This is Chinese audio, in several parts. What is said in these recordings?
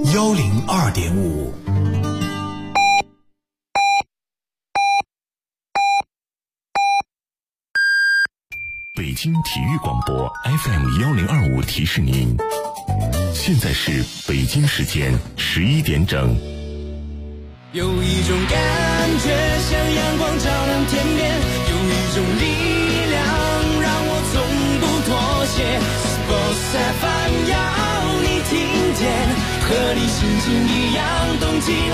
102.5。 北京体育广播 FM1025提示您，现在是北京时间11点整。 有一种感觉像阳光照亮天边，有一种力量让我从不妥协。Sports FM 要你听见，和你心情一样动起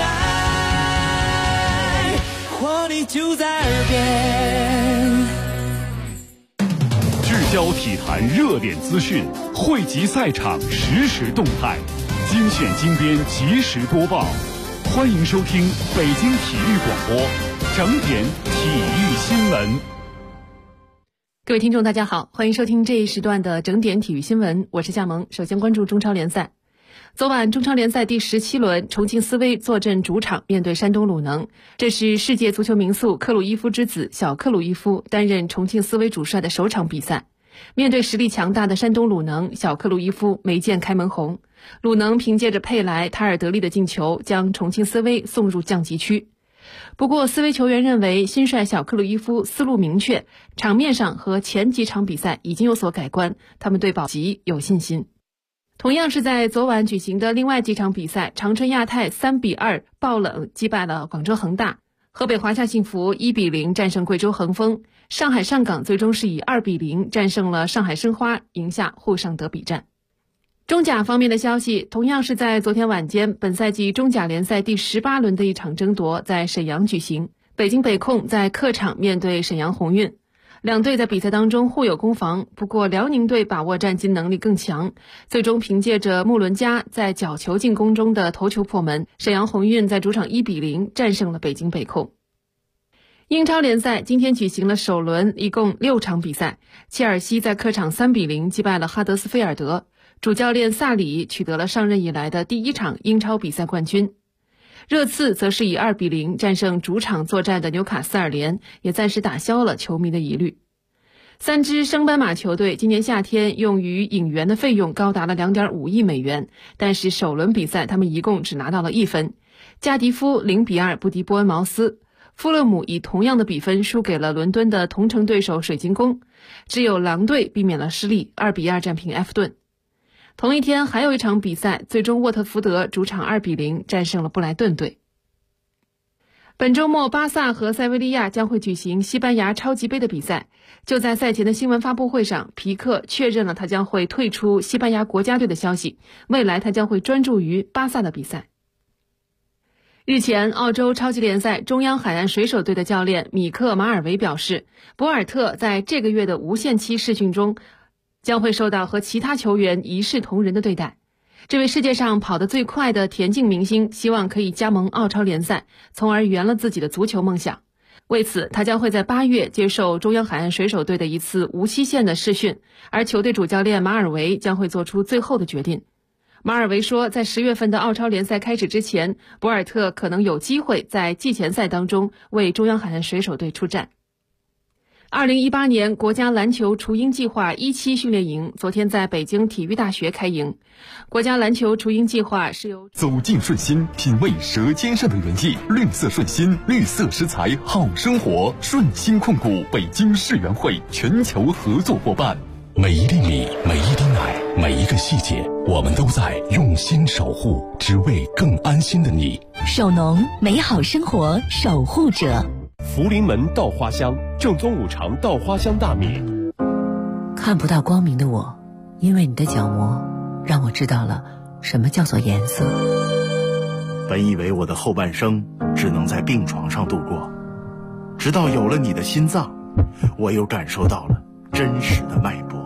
来，活力就在耳边。 聚焦体坛热点资讯，汇集赛场实时动态，精选精编及时播报。欢迎收听北京体育广播整点体育新闻。 各位听众大家好，欢迎收听这一时段的整点体育新闻，我是夏萌。首先关注中超联赛。昨晚中超联赛第17轮，重庆斯威坐镇主场面对山东鲁能，这是世界足球名宿克鲁伊夫之子小克鲁伊夫担任重庆斯威主帅的首场比赛。面对实力强大的山东鲁能，小克鲁伊夫没见开门红，鲁能凭借着佩莱、塔尔德利的进球将重庆斯威送入降级区。不过斯威球员认为新帅小克鲁伊夫思路明确，场面上和前几场比赛已经有所改观，他们对保级有信心。同样是在昨晚举行的另外几场比赛，长春亚泰3-2爆冷击败了广州恒大，河北华夏幸福1-0战胜贵州恒丰，上海上港最终是以2-0战胜了上海申花，赢下沪上德比战。中甲方面的消息，同样是在昨天晚间，本赛季中甲联赛第18轮的一场争夺在沈阳举行，北京北控在客场面对沈阳宏运。两队在比赛当中互有攻防，不过辽宁队把握战绩能力更强，最终凭借着穆伦加在角球进攻中的头球破门，沈阳宏运在主场1-0战胜了北京北控。英超联赛今天举行了首轮，一共6场比赛，切尔西在客场3-0击败了哈德斯菲尔德，主教练萨里取得了上任以来的第1场英超比赛冠军。热刺则是以2-0战胜主场作战的纽卡斯尔联，也暂时打消了球迷的疑虑。3支升班马球队今年夏天用于引援的费用高达了2.5亿美元，但是首轮比赛他们一共只拿到了1分。加迪夫0-2不敌波恩茅斯，富勒姆以同样的比分输给了伦敦的同城对手水晶宫，只有狼队避免了失利，2-2战平埃弗顿。同一天还有一场比赛，最终沃特福德主场2-0战胜了布莱顿队。本周末巴萨和塞维利亚将会举行西班牙超级杯的比赛，就在赛前的新闻发布会上，皮克确认了他将会退出西班牙国家队的消息，未来他将会专注于巴萨的比赛。日前，澳洲超级联赛中央海岸水手队的教练米克马尔维表示，博尔特在这个月的无限期试训中将会受到和其他球员一视同仁的对待。这位世界上跑得最快的田径明星希望可以加盟澳超联赛，从而圆了自己的足球梦想。为此，他将会在8月接受中央海岸水手队的一次无期限的试训，而球队主教练马尔维将会做出最后的决定。马尔维说，在10月份的澳超联赛开始之前，博尔特可能有机会在季前赛当中为中央海岸水手队出战。2018年国家篮球雏鹰计划1期训练营昨天在北京体育大学开营。国家篮球雏鹰计划是由走进顺心，品味舌尖上的原意，绿色顺心，绿色食材好生活。顺心控股北京世园会全球合作伙伴。 每一粒米，每一滴奶，每一个细节，我们都在用心守护，只为更安心的你。 守农，美好生活守护者。 福临门稻花香，正宗五常稻花香大米。 看不到光明的我，因为你的角膜让我知道了什么叫做颜色。 本以为我的后半生只能在病床上度过，直到有了你的心脏，我又感受到了真实的脉搏。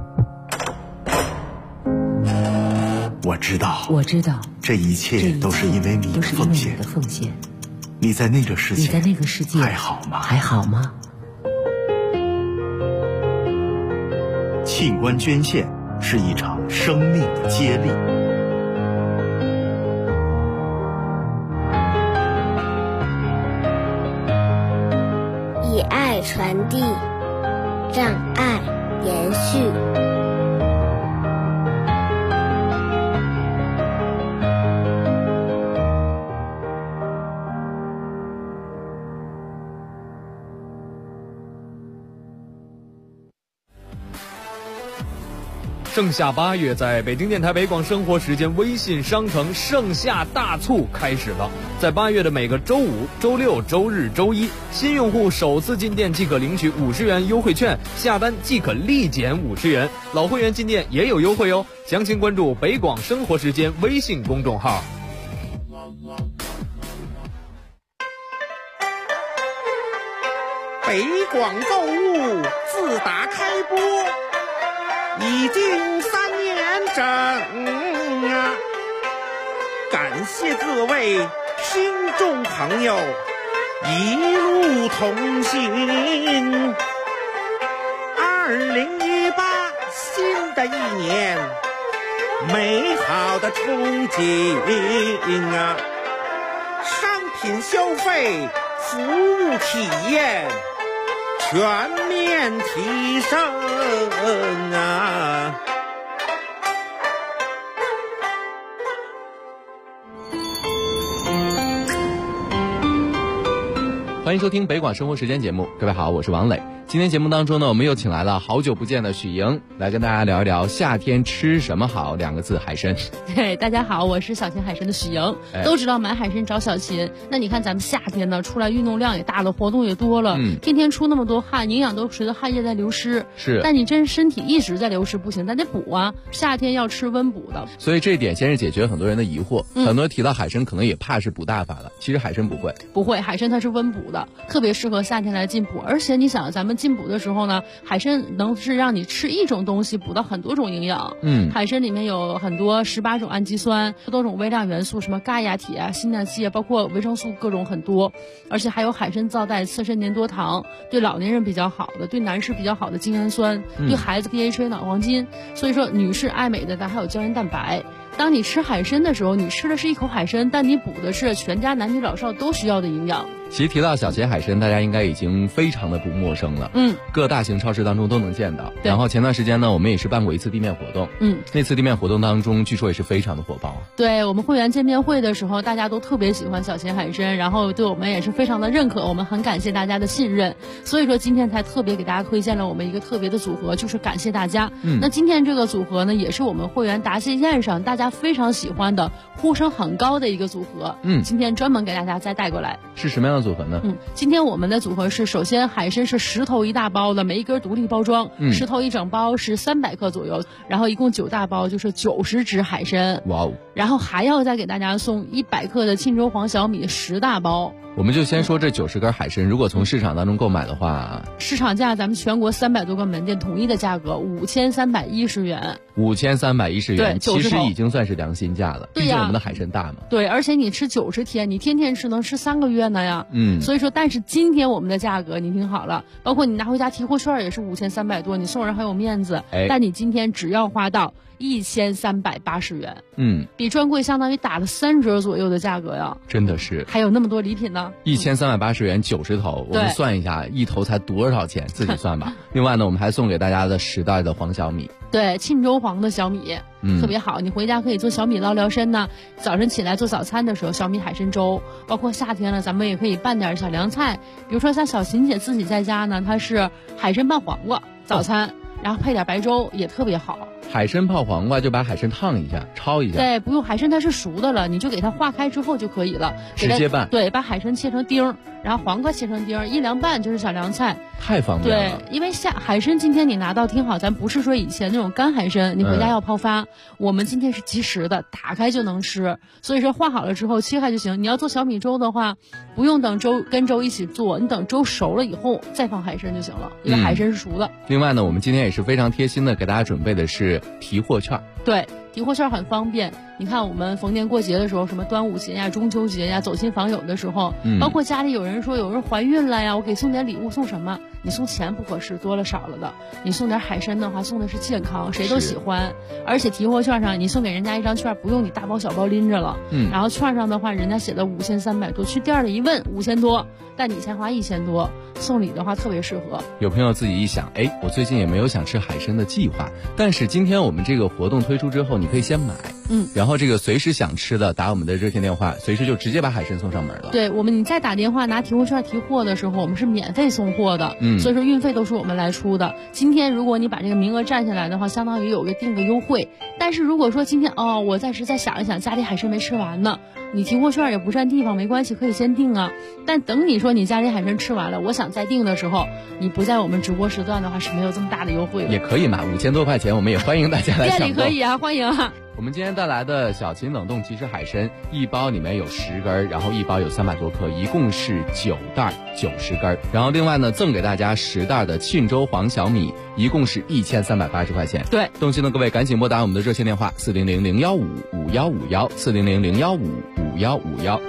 我知道这一切都是因为你的奉献。你在那个世界还好吗？器官捐献是一场生命的接力。 以爱传递，让爱延续。 盛夏8月，在北京电台北广生活时间微信商城盛夏大促开始了。在8月的每个周五、周六、周日、周一，新用户首次进店即可领取50元优惠券，下单即可立减50元。老会员进店也有优惠哦。详情关注北广生活时间微信公众号。 北广购物自打开播已经3年整啊！感谢各位听众朋友一路同行。2018新的一年，美好的憧憬啊！商品消费、服务体验全面提升啊！ 欢迎收听北广生活时间节目，各位好，我是王磊。今天节目当中呢，我们又请来了好久不见的许莹，来跟大家聊一聊夏天吃什么好2个字，海参。 对，大家好，我是小秦海参的许莹。都知道买海参找小秦，那你看咱们夏天呢，出来运动量也大了，活动也多了，天天出那么多汗，营养都随着汗液在流失。 是， 但你真身体一直在流失不行，咱得补啊。夏天要吃温补的， 所以这一点先是解决很多人的疑惑。很多人提到海参，可能也怕是补大法了，其实海参不会， 海参它是温补的，特别适合夏天来进补。而且你想，咱们进补的时候呢，海参能是让你吃一种东西补到很多种营养。海参里面有很多18种氨基酸，多种微量元素，什么钙呀、铁啊、锌啊、硒啊，包括维生素各种很多。而且还有海参皂带次肾粘多糖，对老年人比较好的，对男士比较好的精氨酸，对孩子 DHA 脑黄金。所以说女士爱美的，咱还有胶原蛋白。当你吃海参的时候，你吃的是一口海参，但你补的是全家男女老少都需要的营养。 其实提到小秦海参，大家应该已经非常的不陌生了。各大型超市当中都能见到。然后前段时间呢，我们也是办过一次地面活动。那次地面活动当中，据说也是非常的火爆啊。 对，我们会员见面会的时候，大家都特别喜欢小秦海参，然后对我们也是非常的认可，我们很感谢大家的信任。所以说今天才特别给大家推荐了我们一个特别的组合，就是感谢大家。那今天这个组合呢，也是我们会员答谢宴上大家非常喜欢的、呼声很高的一个组合。今天专门给大家再带过来。 是什么样的组合呢？ 今天我们的组合是，首先海参是10头1大包的，每一根独立包装，10头1整包是300克左右，然后一共9大包就是90只海参。 哇哦！ 然后还要再给大家送100克的沁州黄小米10大包。 我们就先说这90根海参，如果从市场当中购买的话， 市场价咱们全国300多个门店统一的价格5310元。 5310元， 对， 其实已经算是良心价了。 对呀， 毕竟我们的海参大嘛。 对，而且你吃90天，你天天吃能吃3个月呢呀。所以说，但是今天我们的价格你听好了，包括你拿回家提货券也是5300多，你送人很有面子。但你今天只要花到1380元，比专柜相当于打了3折左右的价格呀。 真的是， 还有那么多礼品呢。 1380元90头，我们算一下，一头才多少钱，自己算吧。另外呢，我们还送给大家的10袋的黄小米。 对，沁州黄的小米，特别好，你回家可以做小米捞辽参呢。早晨起来做早餐的时候，小米海参粥，包括夏天了，咱们也可以拌点小凉菜，比如说像小秦姐自己在家呢，她是海参拌黄瓜早餐，然后配点白粥也特别好。 海参泡黄瓜就把海参烫一下，焯一下。 对，不用，海参它是熟的了，你就给它化开之后就可以了， 直接拌。 对，把海参切成丁，然后黄瓜切成丁，一凉拌就是小凉菜， 太方便了。 对，因为海参今天你拿到听好，咱不是说以前那种干海参，你回家要泡发，我们今天是即食的，打开就能吃。所以说化好了之后切开就行。你要做小米粥的话，不用等粥跟粥一起做，你等粥熟了以后再放海参就行了，因为海参是熟的。 另外呢，我们今天也是非常贴心的给大家准备的是提货券。 对，提货券很方便。你看我们逢年过节的时候，什么端午节呀、中秋节呀，走亲访友的时候，包括家里有人说有人怀孕了呀，我给送点礼物，送什么？你送钱不合适，多了少了的。你送点海参的话，送的是健康，谁都喜欢。而且提货券上你送给人家一张券，不用你大包小包拎着了。然后券上的话，人家写的5300多，去店里一问5000多，但你才花1000多，送礼的话特别适合。 有朋友自己一想，我最近也没有想吃海参的计划，但是今天我们这个活动推出之后， 你可以先买，然后这个随时想吃的打我们的热线电话，随时就直接把海参送上门了。 对，你再打电话拿提货券提货的时候，我们是免费送货的，所以说运费都是我们来出的。今天如果你把这个名额占下来的话，相当于有个定个优惠。但是如果说今天我暂时再想一想，家里海参没吃完呢，你提货券也不占地方，没关系，可以先订啊。但等你说你家里海参吃完了，我想再订的时候，你不在我们直播时段的话是没有这么大的优惠的。 也可以嘛，5000多块钱，我们也欢迎大家来抢购。 店里可以啊，欢迎啊。 我们今天带来的小秦冷冻即食海参，一包里面有10根，然后一包有300多克，一共是9袋90根。然后另外呢，赠给大家10袋的沁州黄小米，一共是1380块钱。 对， 动心的各位赶紧拨打我们的热线电话400-015-5151，400-015-5151。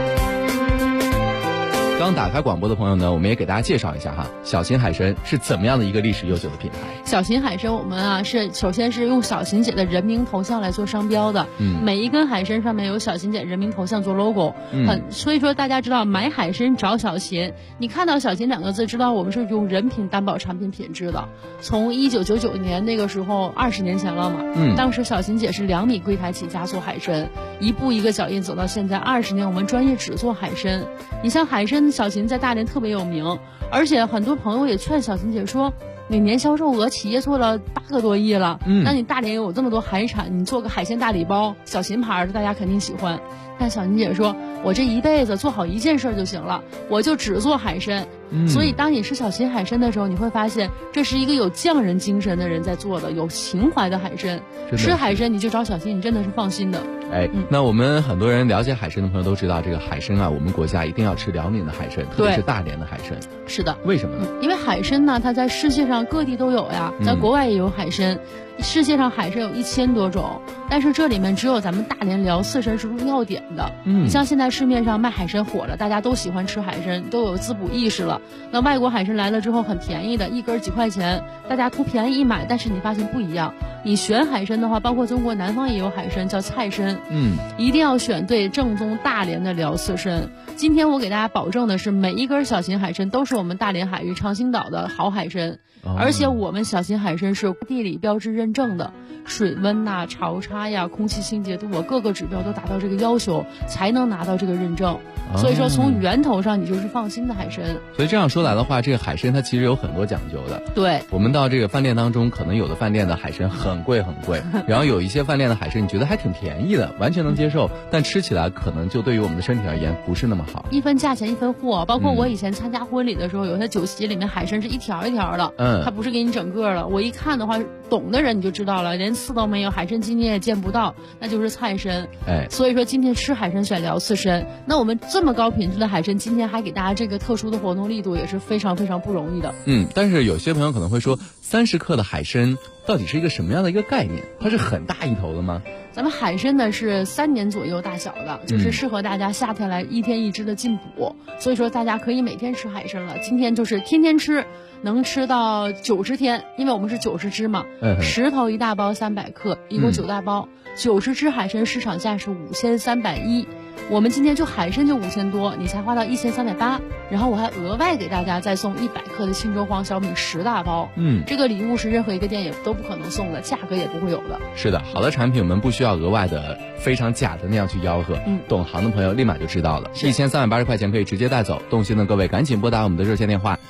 刚打开广播的朋友呢，我们也给大家介绍一下哈，小秦海参是怎么样的一个历史悠久的品牌。 小秦海参我们首先是用小秦姐的人名头像来做商标的，每一根海参上面有小秦姐人名头像做 logo，所以说大家知道买海参找小秦，你看到小秦2个字，知道我们是用人品担保产品品质的。从1999年那个时候20年前了嘛，当时小秦姐是2米柜台起家做海参，一步一个脚印走到现在20年，我们专业只做海参。你像海参小秦在大连特别有名，而且很多朋友也劝小秦姐说，每年销售额企业做了8个多亿了，那你大连有这么多海产，你做个海鲜大礼包，小秦牌的大家肯定喜欢。但小秦姐说，我这一辈子做好一件事就行了，我就只做海参。所以当你吃小秦海参的时候，你会发现这是一个有匠人精神的人在做的，有情怀的海参。吃海参你就找小秦，你真的是放心的。 那我们很多人了解海参的朋友都知道，这个海参啊，我们国家一定要吃辽宁的海参，特别是大连的海参。 是的。 为什么呢？ 因为海参呢，它在世界上各地都有呀，在国外也有海参。世界上海参有1000多种，但是这里面只有咱们大连辽四参是入药典的。你像现在市面上卖海参火了，大家都喜欢吃海参，都有滋补意识了。那外国海参来了之后很便宜的，一根几块钱，大家图便宜一买，但是你发现不一样。你选海参的话，包括中国南方也有海参叫菜参，一定要选对正宗大连的辽四参。今天我给大家保证的是，每一根小秦海参都是我们大连海域长兴岛的好海参。而且我们小秦海参是地理标志认证的，水温呐、潮差呀、空气清洁度，各个指标都达到这个要求，才能拿到这个认证。所以说从源头上你就是放心的海参。 所以这样说来的话，这个海参它其实有很多讲究的。 对， 我们到这个饭店当中，可能有的饭店的海参很贵很贵，然后有一些饭店的海参你觉得还挺便宜的，完全能接受，但吃起来可能就对于我们的身体而言不是那么好。 一分价钱一分货，包括我以前参加婚礼的时候，有些酒席里面海参是一条一条的，它不是给你整个的。我一看的话，懂的人你就知道了，连刺都没有，海参筋你也见不到，那就是菜参。所以说今天吃海参选辽四参，那我们这么高品质的海参，今天还给大家这个特殊的活动力度，也是非常非常不容易的。 但是有些朋友可能会说，30克的海参到底是一个什么样的一个概念？它是很大一头的吗？ 咱们海参呢是3年左右大小的，就是适合大家夏天来1天1只的进补，所以说大家可以每天吃海参了。今天就是天天吃，能吃到90天，因为我们是90只嘛，10头1大包300克，一共9大包，90只海参市场价是5310。我们今天就海参就5000多，你才花到1380，然后我还额外给大家再送100克的沁州黄小米10大包。这个礼物是任何一个店也都不可能送的，价格也不会有的。 是的，好的产品我们不需要额外的非常假的那样去吆喝，懂行的朋友立马就知道了。1380块钱可以直接带走，动心的各位赶紧拨打我们的热线电话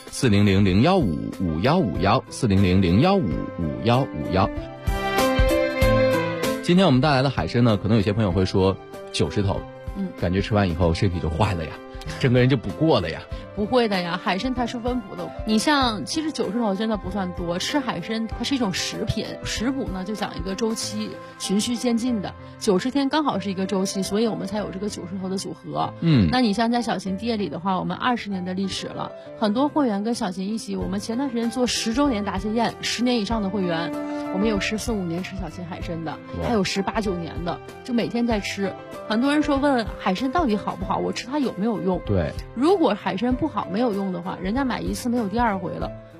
400-015-5151，400-015-5151。今天我们带来的海参呢，可能有些朋友会说90头，感觉吃完以后身体就坏了呀，整个人就补过了呀。 不会的呀，海参它是温补的。你像其实90头真的不算多，吃海参它是一种食品，食补呢就讲一个周期，循序渐进的，90天刚好是一个周期，所以我们才有这个90头的组合。那你像在小秦店里的话，我们20年的历史了，很多会员跟小秦一起，我们前段时间做10周年答谢宴，10年以上的会员，我们有14、15年吃小秦海参的，还有18、19年的，就每天在吃。很多人说问海参到底好不好，我吃它有没有用？ 对， 如果海参不好没有用的话，人家买一次没有第2回了。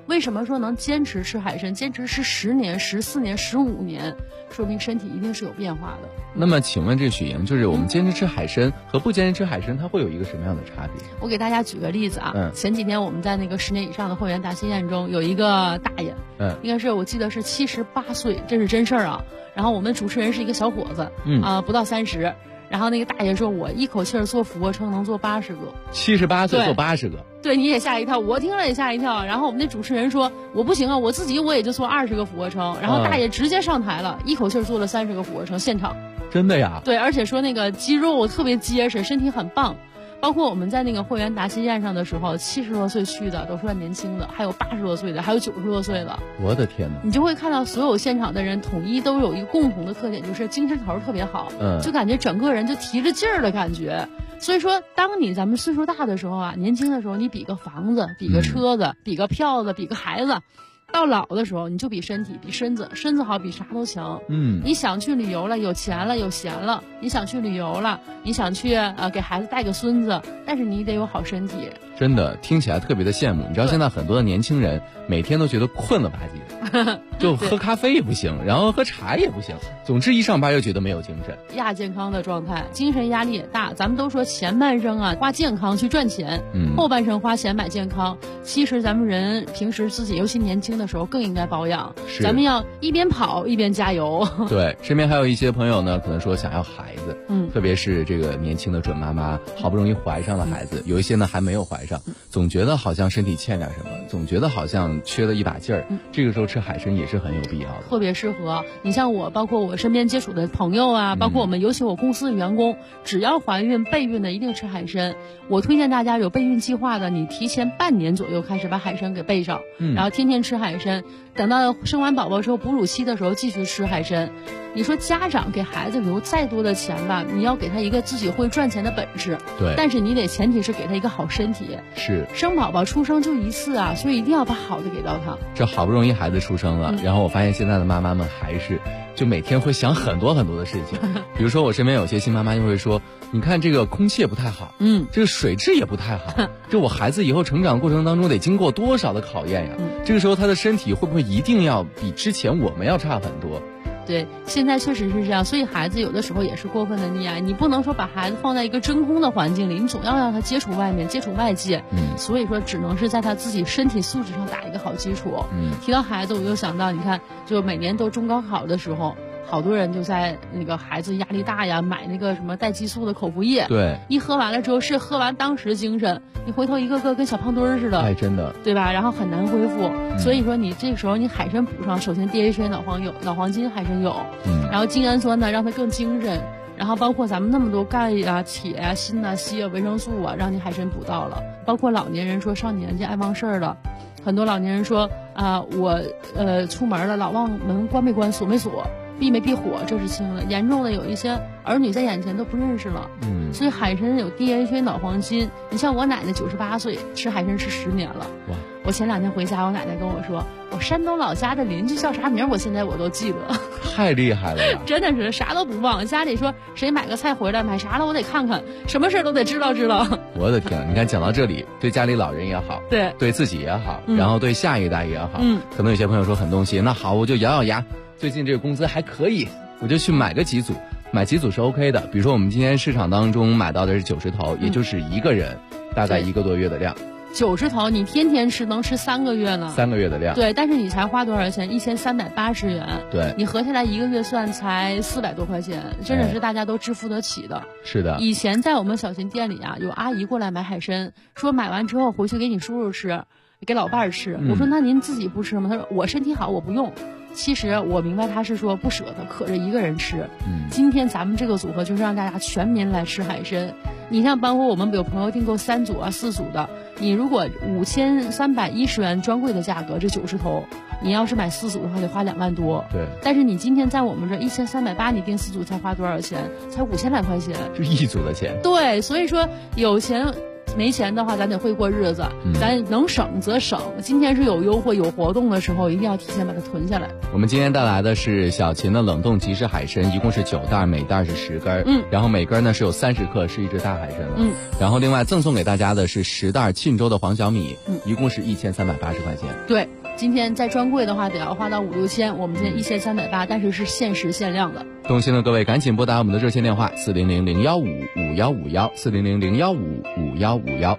为什么说能坚持吃海参，坚持吃10年、14年、15年，说明身体一定是有变化的。 那么请问这许莹，就是我们坚持吃海参和不坚持吃海参，它会有一个什么样的差别？ 我给大家举个例子啊，前几天我们在那个10年以上的会员答谢宴中，有一个大爷，应该是我记得是78岁，这是真事儿啊。然后我们主持人是一个小伙子，不到30。然后那个大爷说，我一口气做俯卧撑能做80个。 78岁做80个， 对，你也吓一跳，我听了也吓一跳。然后我们那主持人说，我不行啊，我自己也就做20个俯卧撑。然后大爷直接上台了，一口气做了30个俯卧撑，现场。 真的呀？ 对，而且说那个肌肉特别结实，身体很棒。包括我们在那个会员答谢宴上的时候，70多岁去的都算年轻的，还有80多岁的，还有90多岁的。 我的天哪！ 你就会看到所有现场的人统一都有一个共同的特点，就是精神头特别好，就感觉整个人就提着劲儿的感觉。所以说，当咱们岁数大的时候啊，年轻的时候你比个房子，比个车子，比个票子，比个孩子。到老的时候，你就比身体，比身子好，比啥都强。你想去旅游了，有钱了，有闲了，你想去旅游了，你想去给孩子带个孙子，但是你得有好身体。 真的听起来特别的羡慕。你知道现在很多的年轻人每天都觉得困了吧唧的，就喝咖啡也不行，然后喝茶也不行，总之一上班就觉得没有精神， 亚健康的状态，精神压力也大。咱们都说前半生啊花健康去赚钱，后半生花钱买健康。其实咱们人平时自己尤其年轻的时候更应该保养，咱们要一边跑一边加油。 对，身边还有一些朋友呢，可能说想要孩子，特别是这个年轻的准妈妈，好不容易怀上了孩子，有一些呢还没有怀上，总觉得好像身体欠点什么，总觉得好像缺了一把劲儿。这个时候吃海参也是很有必要的， 特别适合。你像我，包括我身边接触的朋友啊，包括我们尤其我公司的员工，只要怀孕备孕的一定吃海参。我推荐大家有备孕计划的，你提前半年左右开始把海参给备上，然后天天吃海参，等到生完宝宝之后哺乳期的时候继续吃海参。你说家长给孩子留再多的钱吧，你要给他一个自己会赚钱的本事， 对， 但是你得前提是给他一个好身体。 是， 生宝宝出生就一次啊，所以一定要把好的给到他。 这好不容易孩子出生了，然后我发现现在的妈妈们还是就每天会想很多很多的事情。比如说我身边有些新妈妈就会说，你看这个空气也不太好，这个水质也不太好，这我孩子以后成长过程当中得经过多少的考验呀？这个时候他的身体会不会一定要比之前我们要差很多？ 对，现在确实是这样，所以孩子有的时候也是过分的溺爱，你不能说把孩子放在一个真空的环境里，你总要让他接触外面，接触外界。所以说只能是在他自己身体素质上打一个好基础。提到孩子，我就想到，你看，就每年都中高考的时候，好多人就在那个孩子压力大呀，买那个什么带激素的口服液。 对， 一喝完了之后是喝完当时精神，你回头一个个跟小胖墩儿似的。 哎，真的， 对吧？然后很难恢复。所以说你这个时候你海参补上，首先 DHA 脑黄金海参有，然后精氨酸呢让它更精神，然后包括咱们那么多钙呀、铁呀、锌啊、硒啊、维生素啊，让你海参补到了。包括老年人说上年纪爱忘事儿了，很多老年人说我出门了老忘门关没关锁没锁。避没避火，这是轻的，严重的有一些儿女在眼前都不认识了。所以海参有 DHA 脑黄金。你像我奶奶98岁，吃海参吃10年了。哇！我前2天回家，我奶奶跟我说，我山东老家的邻居叫啥名，我现在我都记得。 太厉害了呀！ 真的是啥都不忘。家里说谁买个菜回来，买啥了我得看看，什么事都得知道。 我的天，你看讲到这里，对家里老人也好，对自己也好，然后对下一代也好，可能有些朋友说很动心，那好，我就咬咬牙。最近这个工资还可以，我就去买个几组，买几组是 OK 的。比如说我们今天市场当中买到的是90头，也就是一个人大概1个多月的量。 90头你天天吃能吃3个月呢？3 个月的量。 对，但是你才花多少钱？1380元。 对， 你合下来1个月算才400多块钱，真的是大家都支付得起的。 是的。 以前在我们小秦店里啊，有阿姨过来买海参，说买完之后回去给你叔叔吃，给老伴儿吃。我说那您自己不吃吗？他说我身体好，我不用。其实我明白他是说不舍得，可着一个人吃。今天咱们这个组合就是让大家全民来吃海参。你像包括我们有朋友订购3组啊、4组的，你如果5310元专柜的价格，这90头，你要是买4组的话得花2万多。 对。 但是你今天在我们这1380，你订4组才花多少钱？才5000来块钱。 就1组的钱。 对，所以说有钱。没钱的话，咱得会过日子，咱能省则省。今天是有优惠、有活动的时候，一定要提前把它囤下来。 我们今天带来的是小秦的冷冻即食海参，一共是9袋，每袋是10根，然后每根呢是有30克，是一只大海参了。然后另外赠送给大家的是10袋沁州的黄小米，一共是1380块钱。 对。 今天在专柜的话得要花到5、6千，我们今天1380，但是是限时限量的。 动心的各位赶紧拨打我们的热线电话400-015-5151，400-015-5151。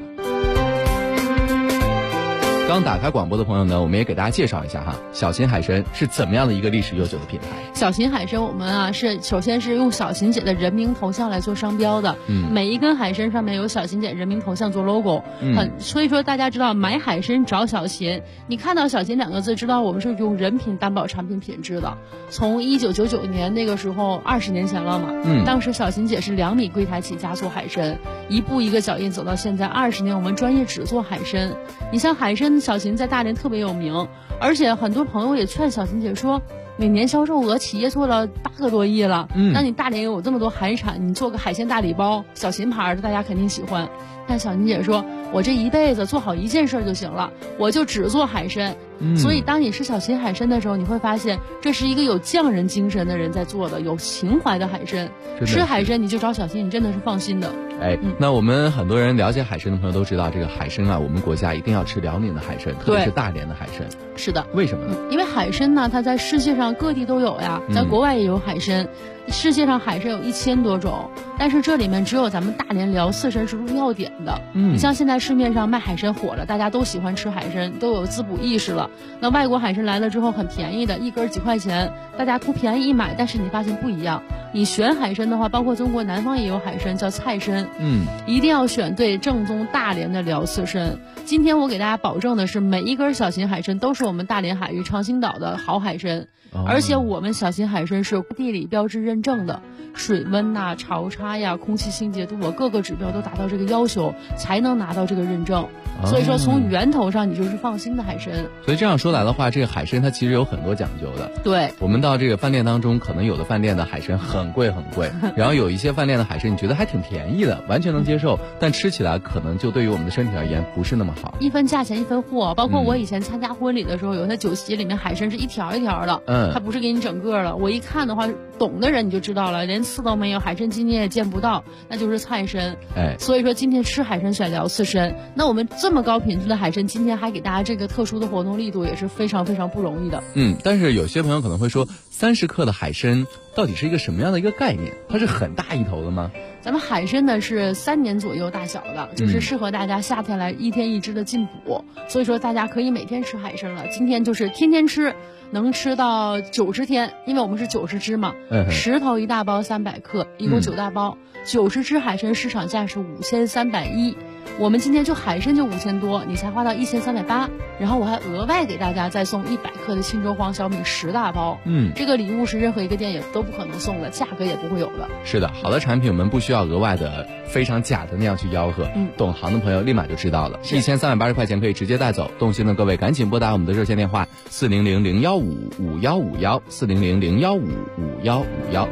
刚打开广播的朋友呢，我们也给大家介绍一下哈，小秦海参是怎么样的一个历史悠久的品牌。 小秦海参我们首先是用小秦姐的人名头像来做商标的，每一根海参上面有小秦姐人名头像做 logo，所以说大家知道买海参找小秦，你看到小秦2个字知道我们是用人品担保产品品质的。从1999年那个时候20年前了嘛，当时小秦姐是2米柜台起家做海参，一步一个脚印走到现在20年，我们专业只做海参。你像海参小秦在大连特别有名，而且很多朋友也劝小秦姐说，每年销售额企业做了8个多亿了，那你大连有这么多海产，你做个海鲜大礼包，小秦牌的大家肯定喜欢。但小秦姐说，我这一辈子做好一件事就行了，我就只做海参。所以当你吃小秦海参的时候，你会发现这是一个有匠人精神的人在做的，有情怀的海参。吃海参你就找小秦，你真的是放心的。 那我们很多人了解海参的朋友都知道，这个海参啊，我们国家一定要吃辽宁的海参，特别是大连的海参。 是的。 为什么呢？ 因为海参呢，它在世界上各地都有呀，在国外也有海参。世界上海参有1000多种，但是这里面只有咱们大连辽四参是入药典的。你像现在市面上卖海参火了，大家都喜欢吃海参，都有滋补意识了。那外国海参来了之后很便宜的，一根几块钱，大家图便宜一买，但是你发现不一样。你选海参的话，包括中国南方也有海参叫菜参，一定要选对正宗大连的辽四参。今天我给大家保证的是，每一根小秦海参都是我们大连海域长兴岛的好海参。而且我们小秦海参是地理标志认证的，水温呐、潮差呀、空气清洁度各个指标都达到这个要求，才能拿到这个认证。所以说从源头上你就是放心的海参。 所以这样说来的话，这个海参它其实有很多讲究的。 对， 我们到这个饭店当中，可能有的饭店的海参很贵很贵，然后有一些饭店的海参你觉得还挺便宜的，完全能接受，但吃起来可能就对于我们的身体而言不是那么好。 一分价钱一分货，包括我以前参加婚礼的时候，有些酒席里面海参是一条一条的，它不是给你整个的。我一看的话，懂的人你就知道了，连刺都没有，海参今天也见不到，那就是菜参。所以说今天吃海参选辽四参，那我们这么高品质的海参，今天还给大家这个特殊的活动力度，也是非常非常不容易的。 但是有些朋友可能会说，30克的海参到底是一个什么样的一个概念？它是很大一头的吗？ 咱们海参呢是3年左右大小的，就是适合大家夏天来1天1只的进补，所以说大家可以每天吃海参了。今天就是天天吃，能吃到90天，因为我们是90只嘛，10头1大包300克，一共9大包，90只海参市场价是5310，我们今天就海参就5000多，你才花到1380，然后我还额外给大家再送100克的沁州黄小米10大包，这个礼物是任何一个店也都不可能送的，价格也不会有的。 是的，好的产品我们不需要额外的非常假的那样去吆喝，懂行的朋友立马就知道了，1380块钱可以直接带走。动心的各位赶紧拨打我们的热线电话400-015-5151，400-015-5151。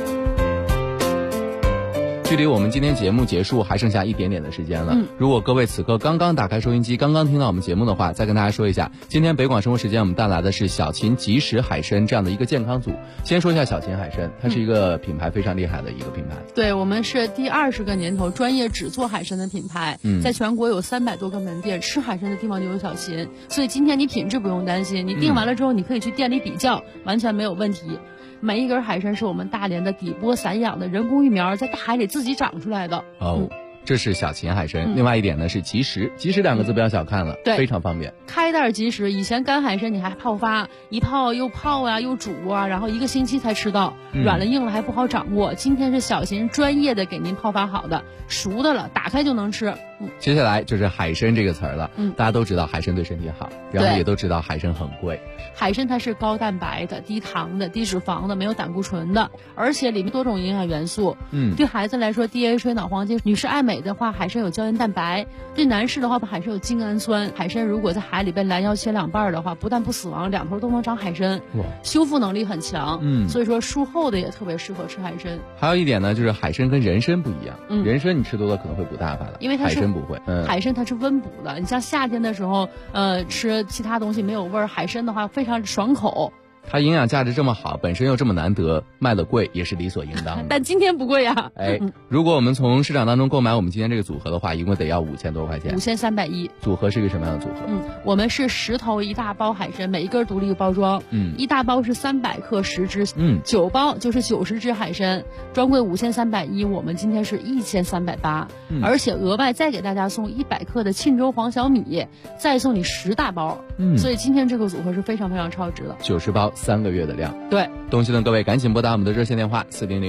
距离我们今天节目结束还剩下一点点的时间了。如果各位此刻刚刚打开收音机，刚刚听到我们节目的话，再跟大家说一下，今天北广生活时间我们带来的是小秦即食海参这样的一个健康组。先说一下小秦海参，它是一个品牌非常厉害的一个品牌。 对，我们是第20个年头专业只做海参的品牌，在全国有300多个门店，吃海参的地方就有小秦。所以今天你品质不用担心，你订完了之后你可以去店里比较，完全没有问题。每一根海参是我们大连的底波散养的人工育苗，在大海里自己长出来的。 这是小秦海参。另外一点呢是即食，即食2个字不要小看了，非常方便。 开袋即食，以前干海参你还泡发，一泡又泡啊又煮啊，然后1个星期才吃到，软了硬了还不好掌握。今天是小秦专业的给您泡发好的，熟的了，打开就能吃。 接下来就是海参这个词儿了。大家都知道海参对身体好，然后也都知道海参很贵。 海参它是高蛋白的、低糖的、低脂肪的，没有胆固醇的，而且里面多种营养元素。对孩子来说 DHA 脑黄金，女士爱美的话，海参有胶原蛋白；对男士的话，海参有精氨酸。海参如果在海里被拦腰切2半的话，不但不死亡，2头都能长海参，修复能力很强。所以说术后的也特别适合吃海参。 还有一点呢，就是海参跟人参不一样，人参你吃多了可能会补大发的， 因为它是海参不会。 海参它是温补的，你像夏天的时候，吃其他东西没有味儿，海参的话非常爽口。 它营养价值这么好，本身又这么难得，卖的贵也是理所应当的。 但今天不贵啊。 如果我们从市场当中购买我们今天这个组合的话，一共得要5000多块钱。 5310。 组合是一个什么样的组合？ 我们是10头1大包海参，每一根独立一个包装。1大包是300克10只，9包就是90只海参，专柜5310，我们今天是1380，而且额外再给大家送100克的沁州黄小米，再送你10大包。所以今天这个组合是非常非常超值的。 90包3个月的量。 对， 东西的各位赶紧拨打我们的热线电话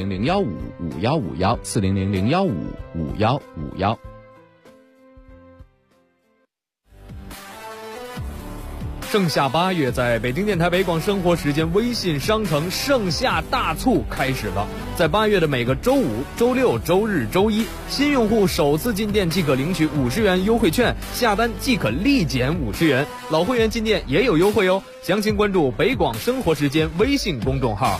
400-015-5151，400-015-5151。 盛夏8月，在北京电台北广生活时间微信商城盛夏大促开始了。在8月的每个周五、周六、周日、周一，新用户首次进店即可领取50元优惠券，下单即可立减50元。老会员进店也有优惠哦，详情关注北广生活时间微信公众号。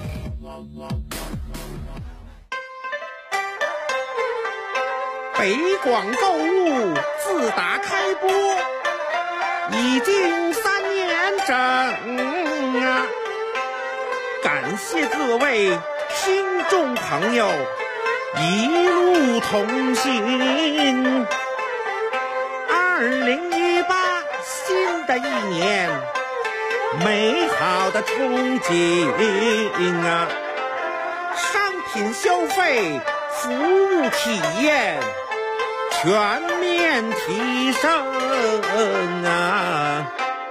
北广购物自打开播已经3年整啊！感谢各位听众朋友一路同行。2018新的一年，美好的憧憬啊！商品消费、服务体验全面提升啊！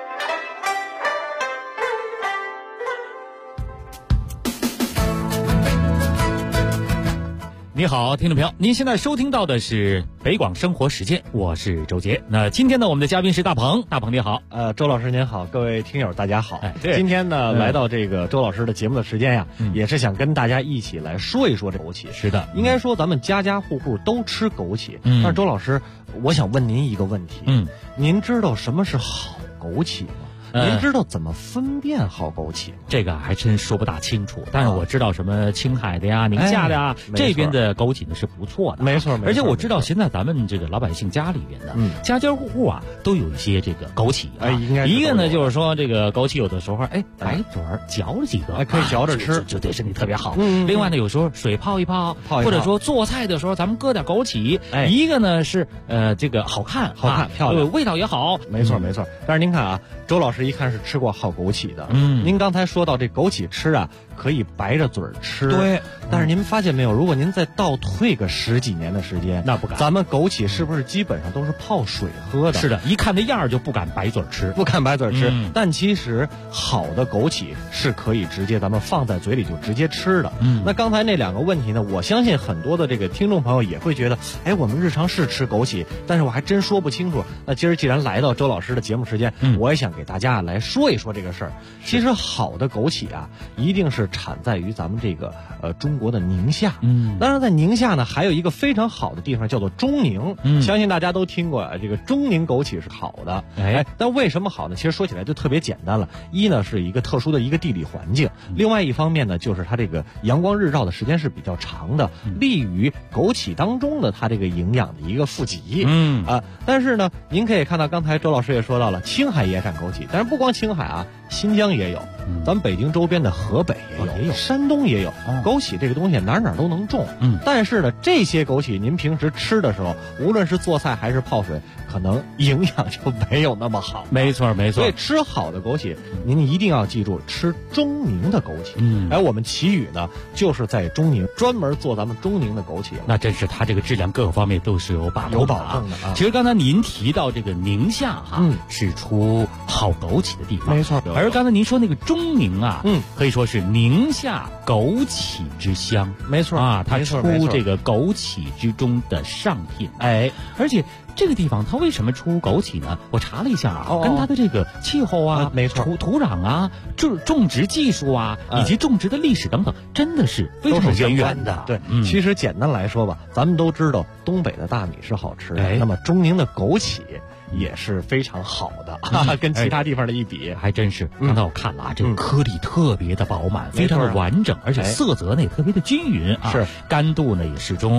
你好，听众朋友，您现在收听到的是北广生活实践，我是周杰。那今天呢，我们的嘉宾是大鹏，大鹏你好。 周老师您好，各位听友大家好。 对， 今天呢，来到这个周老师的节目的时间呀，也是想跟大家一起来说一说这枸杞。 是的， 应该说咱们家家户户都吃枸杞。但是周老师，我想问您一个问题。您知道什么是好枸杞吗？您知道怎么分辨好枸杞吗？ 这个还真说不大清楚，但是我知道什么青海的呀、宁夏的呀，这边的枸杞呢是不错的， 没错。 而且我知道现在咱们这个老百姓家里边的，家家户户啊都有一些这个枸杞。 应该一个呢就是说这个枸杞有的时候白嘴嚼了几个， 可以嚼着吃， 就对身体特别好。另外呢，有时候水泡一泡，或者说做菜的时候咱们搁点枸杞。一个呢是这个好看漂亮， 味道也好。 没错。但是您看啊，周老师一看是吃过好枸杞的。您刚才说到这枸杞吃啊，可以白着嘴吃。 对。 但是您发现没有，如果您再倒退个10几年的时间， 那不敢。 咱们枸杞是不是基本上都是泡水喝的？ 是的，一看那样就不敢白嘴吃， 但其实好的枸杞是可以直接咱们放在嘴里就直接吃的。那刚才那2个问题呢，我相信很多的这个听众朋友也会觉得，我们日常是吃枸杞，但是我还真说不清楚。那今儿既然来到周老师的节目时间，我也想给大家来说一说这个事儿。其实好的枸杞啊，一定是产在于咱们这个中国的宁夏。当然在宁夏呢，还有一个非常好的地方叫做中宁。相信大家都听过这个中宁枸杞是好的。但为什么好呢？其实说起来就特别简单了。一呢是一个特殊的一个地理环境，另外一方面呢就是它这个阳光日照的时间是比较长的，利于枸杞当中的它这个营养的一个富集。但是呢，您可以看到刚才周老师也说到了，青海也产枸杞，但是不光青海啊，新疆也有，咱们北京周边的河北也有，山东也有。枸杞这个东西哪都能种。但是呢，这些枸杞您平时吃的时候，无论是做菜还是泡水，可能营养就没有那么好。 没错。 所以吃好的枸杞，您一定要记住吃中宁的枸杞。我们奇宇呢，就是在中宁专门做咱们中宁的枸杞。 那真是它这个质量各个方面都是有把握的啊。其实刚才您提到这个宁夏是出好枸杞的地方， 没错。 而刚才您说那个中宁啊，可以说是宁夏枸杞之乡， 没错啊，它出这个枸杞之中的上品。而且这个地方它为什么出枸杞呢？我查了一下啊，跟它的这个气候啊， 没错， 土壤啊，种植技术啊，以及种植的历史等等，真的是非常有渊源的。 对，其实简单来说吧，咱们都知道东北的大米是好吃的，那么中宁的枸杞也是非常好的，跟其他地方的一比， 还真是。刚才我看了啊，这个颗粒特别的饱满，非常的完整，而且色泽呢也特别的均匀啊， 是干度呢也适中。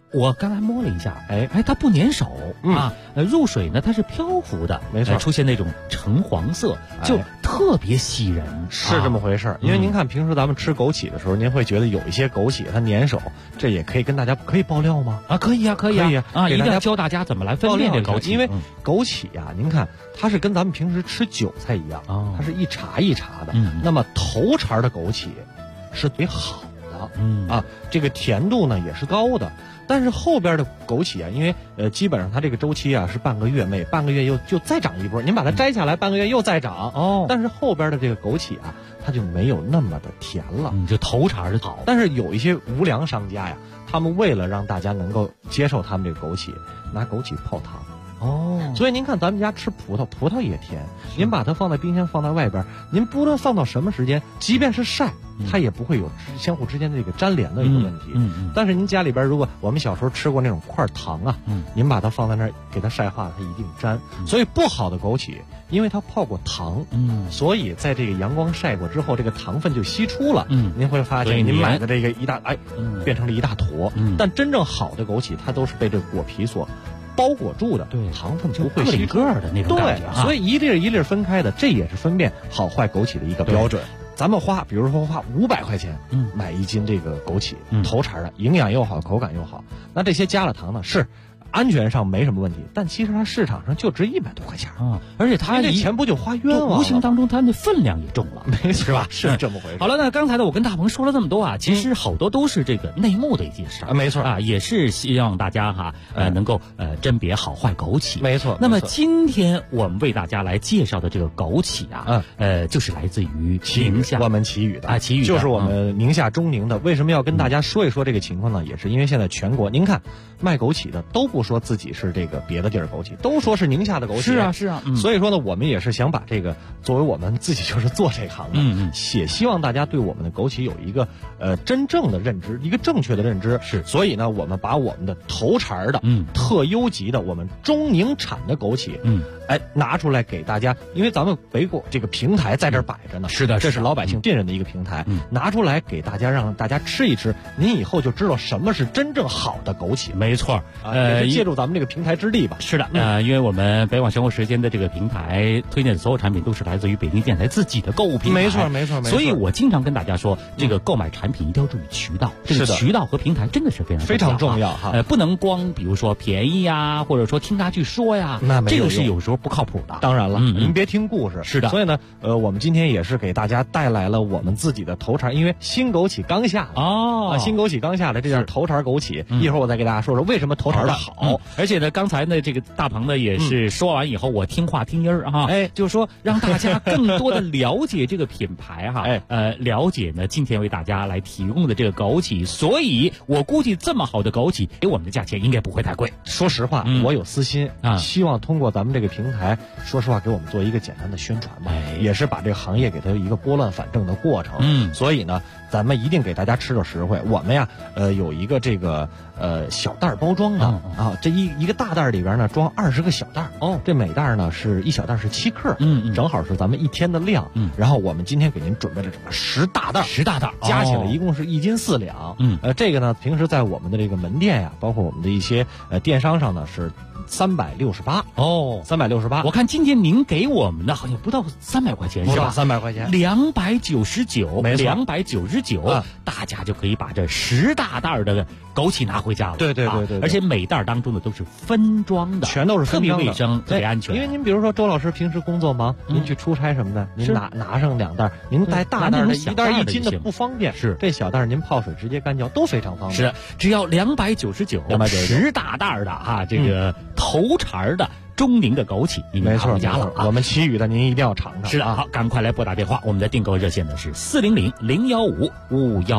我刚才摸了一下，它不粘手啊，入水呢它是漂浮的， 没错， 出现那种橙黄色，就特别吸人， 是这么回事。因为您看平时咱们吃枸杞的时候，您会觉得有一些枸杞它粘手，这也可以跟大家可以爆料吗？ 可以啊，一定要教大家怎么来分辨这个枸杞， 因为枸杞呀，您看它是跟咱们平时吃韭菜一样，它是一茬一茬的，那么头茬的枸杞是最好的，这个甜度呢也是高的。但是后边的枸杞啊，因为基本上它这个周期啊是半个月，每半个月又就再长一波，您把它摘下来，半个月又再长但是后边的这个枸杞啊，它就没有那么的甜了， 就头茬的好。 但是有一些无良商家呀，他们为了让大家能够接受他们这个枸杞，拿枸杞泡汤。所以您看咱们家吃葡萄也甜，您把它放在冰箱放在外边，您不论放到什么时间，即便是晒，它也不会有相互之间的这个粘连的一个问题。但是您家里边如果我们小时候吃过那种块糖啊，您把它放在那儿给它晒化了，它一定粘。所以不好的枸杞，因为它泡过糖，所以在这个阳光晒过之后，这个糖分就析出了，您会发现您买的这个变成了一大坨。但真正好的枸杞，它都是被这个果皮所包裹住的，糖分不会吸个的那种感觉， 所以一粒一粒分开的，这也是分辨好坏枸杞的一个标准。咱们比如说花500块钱，买1斤这个枸杞，头茬的，营养又好，口感又好，那这些加了糖呢，是安全上没什么问题，但其实它市场上就值100多块钱而且它这钱不就花冤枉了？ 无形当中它那分量也重了， 没错， 是吧？ 是这么回事。 好了，那刚才呢，我跟大鹏说了这么多其实好多都是这个内幕的一件事没错也是希望大家能够甄别好坏枸杞， 没错。 那么今天我们为大家来介绍的这个枸杞就是来自于宁夏， 我们祁宇的祁宇就是我们宁夏中宁的。为什么要跟大家说一说这个情况呢？也是因为现在全国您看卖枸杞的都不说自己是这个别的地儿枸杞，都说是宁夏的枸杞。 是啊， 所以说呢，我们也是想把这个作为我们自己就是做这行的，也希望大家对我们的枸杞有一个真正的认知，一个正确的认知。 是， 所以呢，我们把我们的头茬的特优级的我们中宁产的枸杞拿出来给大家，因为咱们北果这个平台在这儿摆着呢， 是的， 这是老百姓信任的一个平台，拿出来给大家，让大家吃一吃，您以后就知道什么是真正好的枸杞。 没错， 也是借助咱们这个平台之力吧。 是的，因为我们北广生活时间的这个平台推荐的所有产品都是来自于北京电台自己的购物平台， 没错。 所以我经常跟大家说，这个购买产品一定要注意渠道，这个渠道和平台真的是非常重要哈。 不能光比如说便宜呀，或者说听他去说呀， 那这个是有时候不靠谱的。 当然了，您别听故事。 是的， 所以呢，我们今天也是给大家带来了我们自己的头茬，因为新枸杞刚下新枸杞刚下的这叫头茬枸杞。一会儿我再给大家说说为什么头茬的好。 而且呢，刚才呢这个大鹏呢也是说完以后，我听话听音儿就是说让大家更多的了解这个品牌了解呢今天为大家来提供的这个枸杞，所以我估计这么好的枸杞给我们的价钱应该不会太贵。 说实话，我有私心希望通过咱们这个平台，说实话给我们做一个简单的宣传吧，也是把这个行业给它一个拨乱反正的过程。所以呢，咱们一定给大家吃到实惠。我们呀，有一个这个小袋包装的这一个大袋里边呢装20个小袋这每袋呢是1小袋是7克，正好是咱们1天的量。然后我们今天给您准备了10大袋，加起来一共是1斤4两。这个呢，平时在我们的这个门店呀，包括我们的一些电商上呢是368 368。 我看今天您给我们的好像不到300块钱，是吧 ？300块钱 ，299， 没错 ，299，大家就可以把这10大袋的枸杞拿回家了。 对， 而且每袋当中的都是分装的， 全都是分装的， 特别卫生，特别安全。 因为您比如说周老师平时工作忙，您去出差什么的，您拿上2袋，您带大袋的1袋1斤的不方便， 是这小袋您泡水直接干嚼都非常方便。 是的，只要299，10大袋的这个头茬的中宁的枸杞，你们拿回家了。 我们祁宇的您一定要尝尝。 是的，好，赶快来拨打电话，我们的订购热线呢是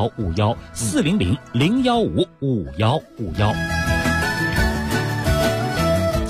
400-015-5151，400-015-5151。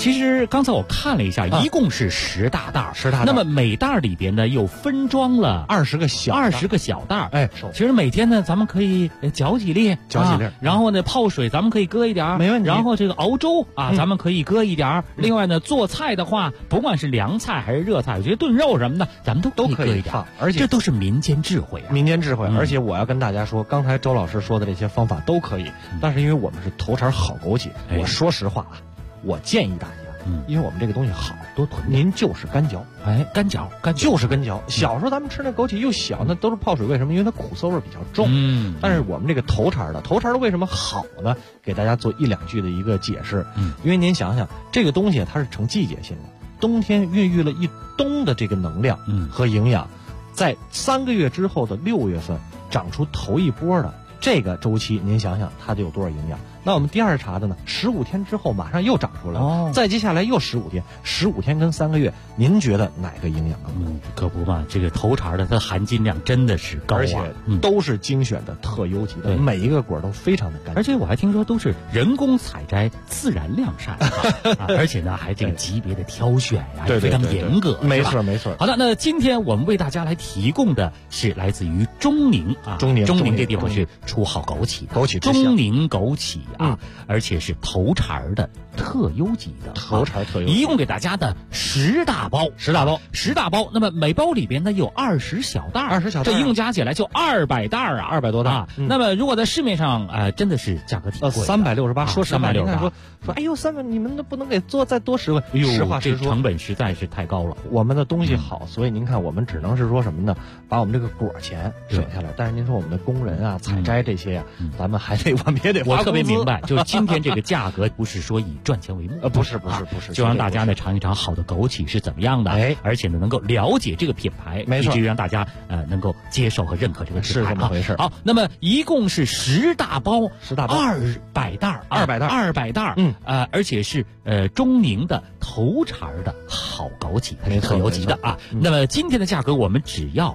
其实刚才我看了一下，一共是10大袋，10大袋。那么每袋里边呢又分装了 20个小袋。 哎， 其实每天呢咱们可以搅几粒，然后呢泡水咱们可以搁一点， 没问题。 然后这个熬粥啊，咱们可以搁一点。另外呢做菜的话，不管是凉菜还是热菜，我觉得炖肉什么的，咱们都可以搁一点。 而且这都是民间智慧啊， 民间智慧。而且我要跟大家说，刚才周老师说的这些方法都可以，但是因为我们是头茬好枸杞，我说实话啊，我建议大家，因为我们这个东西好， 多囤， 您就是干嚼， 干嚼就是干嚼。小时候咱们吃那枸杞又小，那都是泡水，为什么？因为它苦涩味比较重。但是我们这个头茬的为什么好呢？给大家做1-2句的一个解释。因为您想想，这个东西它是成季节性的，冬天孕育了一冬的这个能量和营养，在3个月之后的6月份长出头一波的这个周期，您想想它得有多少营养？那我们第二茬的呢，15天之后马上又长出来了，再接下来又15天，15天跟3个月，您觉得哪个营养更高？ 可不嘛，这个头茬的它含金量真的是高啊， 而且都是精选的特优级的，每一个果都非常的干净。 而且我还听说都是人工采摘、自然晾晒，而且呢还这个级别的挑选呀，非常严格。 没错没错。 好的，那今天我们为大家来提供的是来自于中宁啊，中宁这地方是出好枸杞的，中宁枸杞。而且是头茬的特优级的，一共给大家的10大包，那么每包里边呢有20小袋，这一共加起来就200袋啊 ，200多袋。 那么如果在市面上真的是价格挺贵 ，368。说实话， 368。 说，哎呦，300，你们都不能给做再多10块？ 实话实说，这成本实在是太高了。 我们的东西好，所以您看，我们只能是说什么呢？把我们这个果钱省下来。但是您说我们的工人啊、采摘这些呀，咱们还得我们也得花工资。 我特别明白，就是今天这个价格不是说以赚钱为目， 不是， 就让大家呢尝一尝好的枸杞是怎么样的，而且呢能够了解这个品牌， 没错， 以至于让大家能够接受和认可这个品牌， 是这么回事。 好，那么一共是10大包，200袋，200袋，而且是中宁的头茬的好枸杞，它是特优级的啊。那么今天的价格我们只要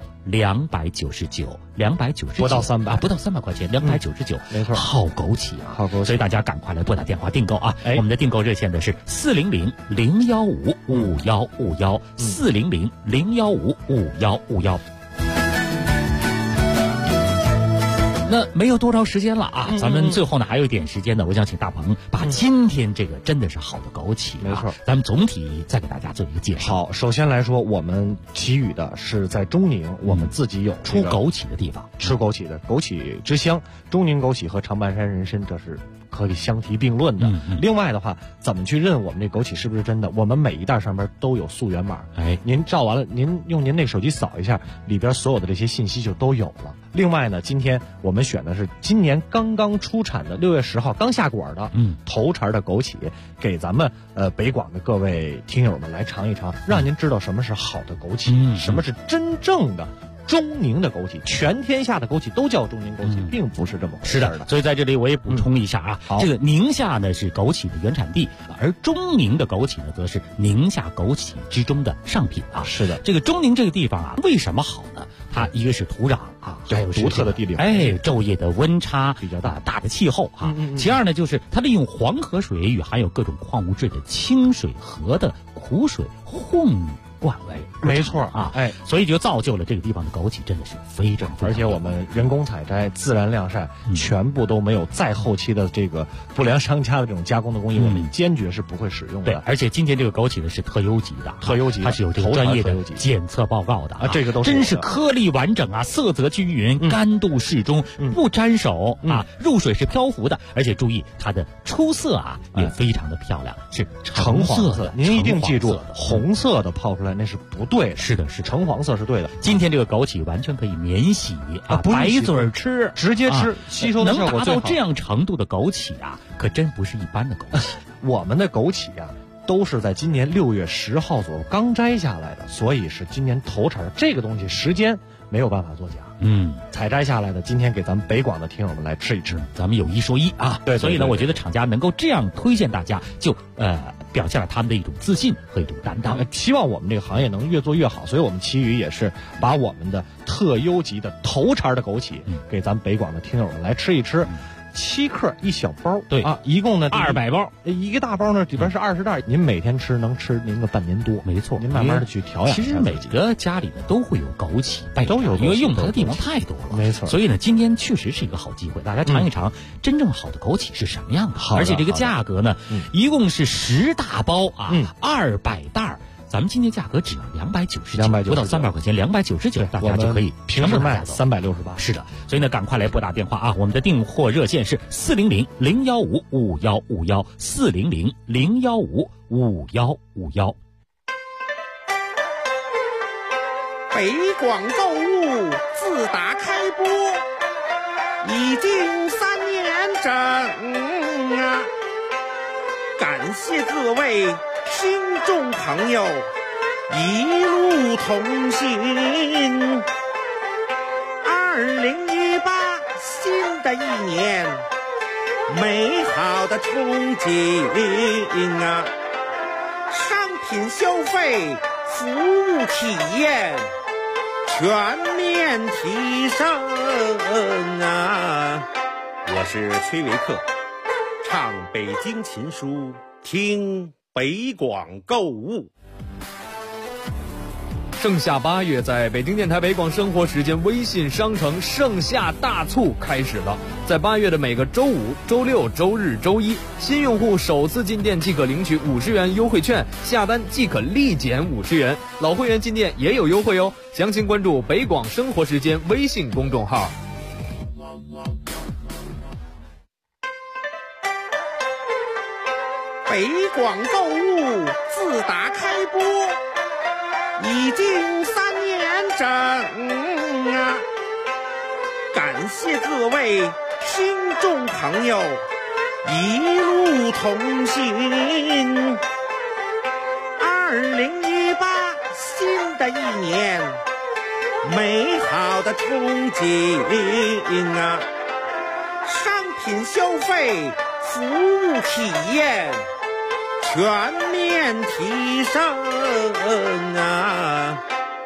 299， 不到300 块钱，299， 没错， 好枸杞啊，所以大家赶快来拨打电话订购啊！我们的订购热线的是400-015-5151，400-015-5151。那没有多长时间了啊，咱们最后呢还有一点时间呢，我想请大鹏把今天这个真的是好的枸杞， 没错， 咱们总体再给大家做一个介绍。 好，首先来说，我们祈雨的是在中宁，我们自己有出枸杞的地方， 吃枸杞的枸杞之乡，中宁枸杞和长白山人参这是可以相提并论的。另外的话，怎么去认我们这枸杞是不是真的？我们每一袋上面都有溯源码，您照完了，您用您那个手机扫一下，里边所有的这些信息就都有了。另外呢，今天我们选的是今年刚刚出产的6月10号刚下果的头茬的枸杞，给咱们北广的各位听友们来尝一尝，让您知道什么是好的枸杞，什么是真正的中宁的枸杞。全天下的枸杞都叫中宁枸杞，并不是这么回事的。 所以在这里我也补充一下啊，这个宁夏呢是枸杞的原产地，而中宁的枸杞呢则是宁夏枸杞之中的上品啊。 是的， 这个中宁这个地方啊，为什么好呢？它一个是土壤啊，还有独特的地理， 昼夜的温差比较大的气候啊。其二呢，就是它利用黄河水与含有各种矿物质的清水河的苦水混灌为， 没错啊，所以就造就了这个地方的枸杞真的是非常， 而且我们人工采摘、自然晾晒，全部都没有再后期的这个不良商家的这种加工的工艺，我们坚决是不会使用的。 对，而且今天这个枸杞呢是特优级的，它是有这个专业的检测报告的啊， 这个都是真是颗粒完整啊，色泽均匀，干度适中，不沾手啊，入水是漂浮的，而且注意它的出色啊也非常的漂亮，是橙黄色。您一定记住，红色的泡出来那是不对的， 是的， 橙黄色是对的。 今天这个枸杞完全可以免洗啊，白嘴吃， 直接吃，吸收的效果最好。 能达到这样程度的枸杞啊，可真不是一般的枸杞。 我们的枸杞啊，都是在今年6月10号左右刚摘下来的，所以是今年头茬。这个东西时间没有办法作假。采摘下来的，今天给咱们北广的听友们来吃一吃， 咱们有一说一啊。 对， 所以呢，我觉得厂家能够这样推荐大家，就表现了他们的一种自信和一种担当。 希望我们这个行业能越做越好，所以我们奇宇也是把我们的特优级的头茬的枸杞给咱们北广的听友们来吃一吃。 7克一小包， 对啊，一共呢 200包， 一个大包呢里边是20袋，您每天吃能吃您个半年多， 没错， 您慢慢的去调养。 其实每个家里呢都会有枸杞， 都有， 因为用它的地方太多了， 没错。 所以呢，今天确实是一个好机会，大家尝一尝真正好的枸杞是什么样的，而且这个价格呢，一共是10大包啊，200袋。咱们今天价格只要299，不到300块钱，299，大家就可以平时卖368。 是的，所以呢，赶快来拨打电话啊！我们的订货热线是400-015-5151，400-015-5151。 北广购物自打开播已经3年整啊！感谢各位听众朋友一路同行。2018新的一年，美好的憧憬啊！商品消费、服务体验全面提升啊！我是崔维克，唱北京琴书，听北广购物。 盛夏8月，在北京电台北广生活时间微信商城盛夏大促开始了。在8月的每个周五、周六、周日、周一，新用户首次进店即可领取50元优惠券，下单即可立减50元。老会员进店也有优惠哦。详情关注北广生活时间微信公众号。 北广购物自打开播已经3年整啊！感谢各位听众朋友一路同行。2018新的一年，美好的憧憬啊！商品消费、服务体验全面提升啊！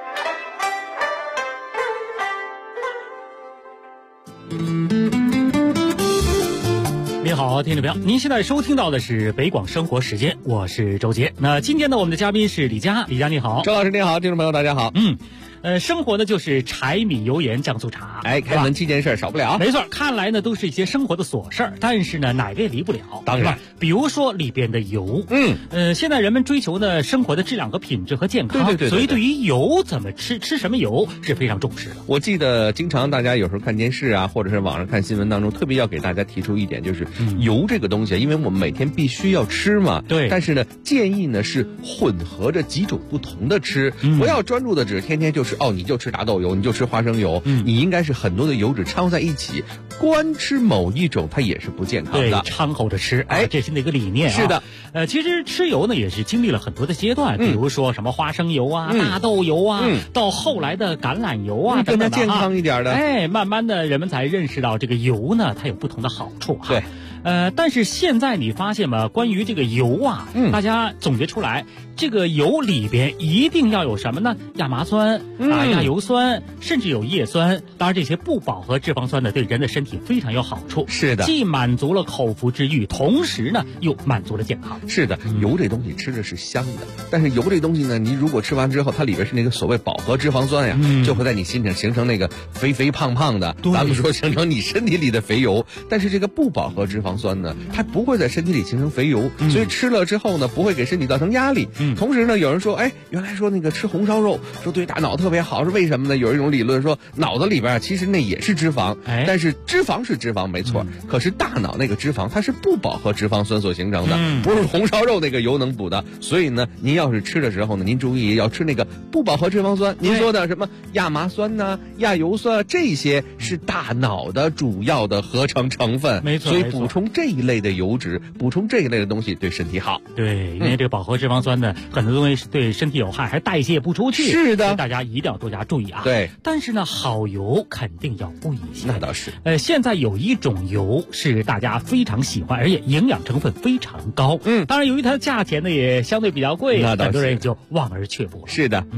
您好，听众朋友，您现在收听到的是北广生活时间，我是周杰。那今天呢，我们的嘉宾是李佳，李佳你好， 周老师你好，听众朋友大家好。 生活呢就是柴米油盐酱醋茶， 开门7件事少不了。 没错，看来呢都是一些生活的琐事儿，但是呢哪个也离不了。 当然， 比如说里边的油，现在人们追求呢生活的质量和品质和健康， 对， 所以对于油怎么吃什么油是非常重视的。 我记得经常大家有时候看电视啊，或者是网上看新闻当中，特别要给大家提出一点，就是油这个东西，因为我们每天必须要吃嘛， 对。 但是呢，建议呢是混合着几种不同的吃，不要专注的只天天就是你就吃大豆油，你就吃花生油，你应该是很多的油脂掺和在一起，光吃某一种它也是不健康的。 对，掺和着吃，这是那个理念啊。 是的， 其实吃油呢也是经历了很多的阶段，比如说什么花生油啊、大豆油啊，到后来的橄榄油啊， 更加健康一点的。 慢慢的人们才认识到这个油呢，它有不同的好处哈。 对。 但是现在你发现吗？关于这个油啊，大家总结出来，这个油里边一定要有什么呢？亚麻酸亚油酸，甚至有叶酸。当然，这些不饱和脂肪酸呢，对人的身体非常有好处。 是的， 既满足了口腹之欲，同时呢又满足了健康。 是的，油这东西吃着是香的，但是油这东西呢，你如果吃完之后，它里边是那个所谓饱和脂肪酸呀，就会在你心上形成那个肥肥胖胖的，咱们说形成你身体里的肥油。但是这个不饱和脂肪酸呢，它不会在身体里形成肥油，所以吃了之后呢，不会给身体造成压力。同时呢，有人说，原来说那个吃红烧肉说对大脑特别好，是为什么呢？有一种理论说，脑子里边其实那也是脂肪，但是脂肪是脂肪没错，可是大脑那个脂肪它是不饱和脂肪酸所形成的，不是红烧肉那个油能补的。所以呢，您要是吃的时候呢，您注意要吃那个不饱和脂肪酸。您说的什么亚麻酸呐、亚油酸，这些是大脑的主要的合成成分， 没错。 所以补充这一类的油脂，补充这一类的东西对身体好。 对，因为这个饱和脂肪酸呢，很多东西对身体有害，还代谢不出去。 是的， 大家一定要多加注意啊。 对， 但是呢，好油肯定要贵一些。 那倒是。 现在有一种油是大家非常喜欢，而且营养成分非常高。当然由于它的价钱呢也相对比较贵，很多人也就望而却步了。 是的，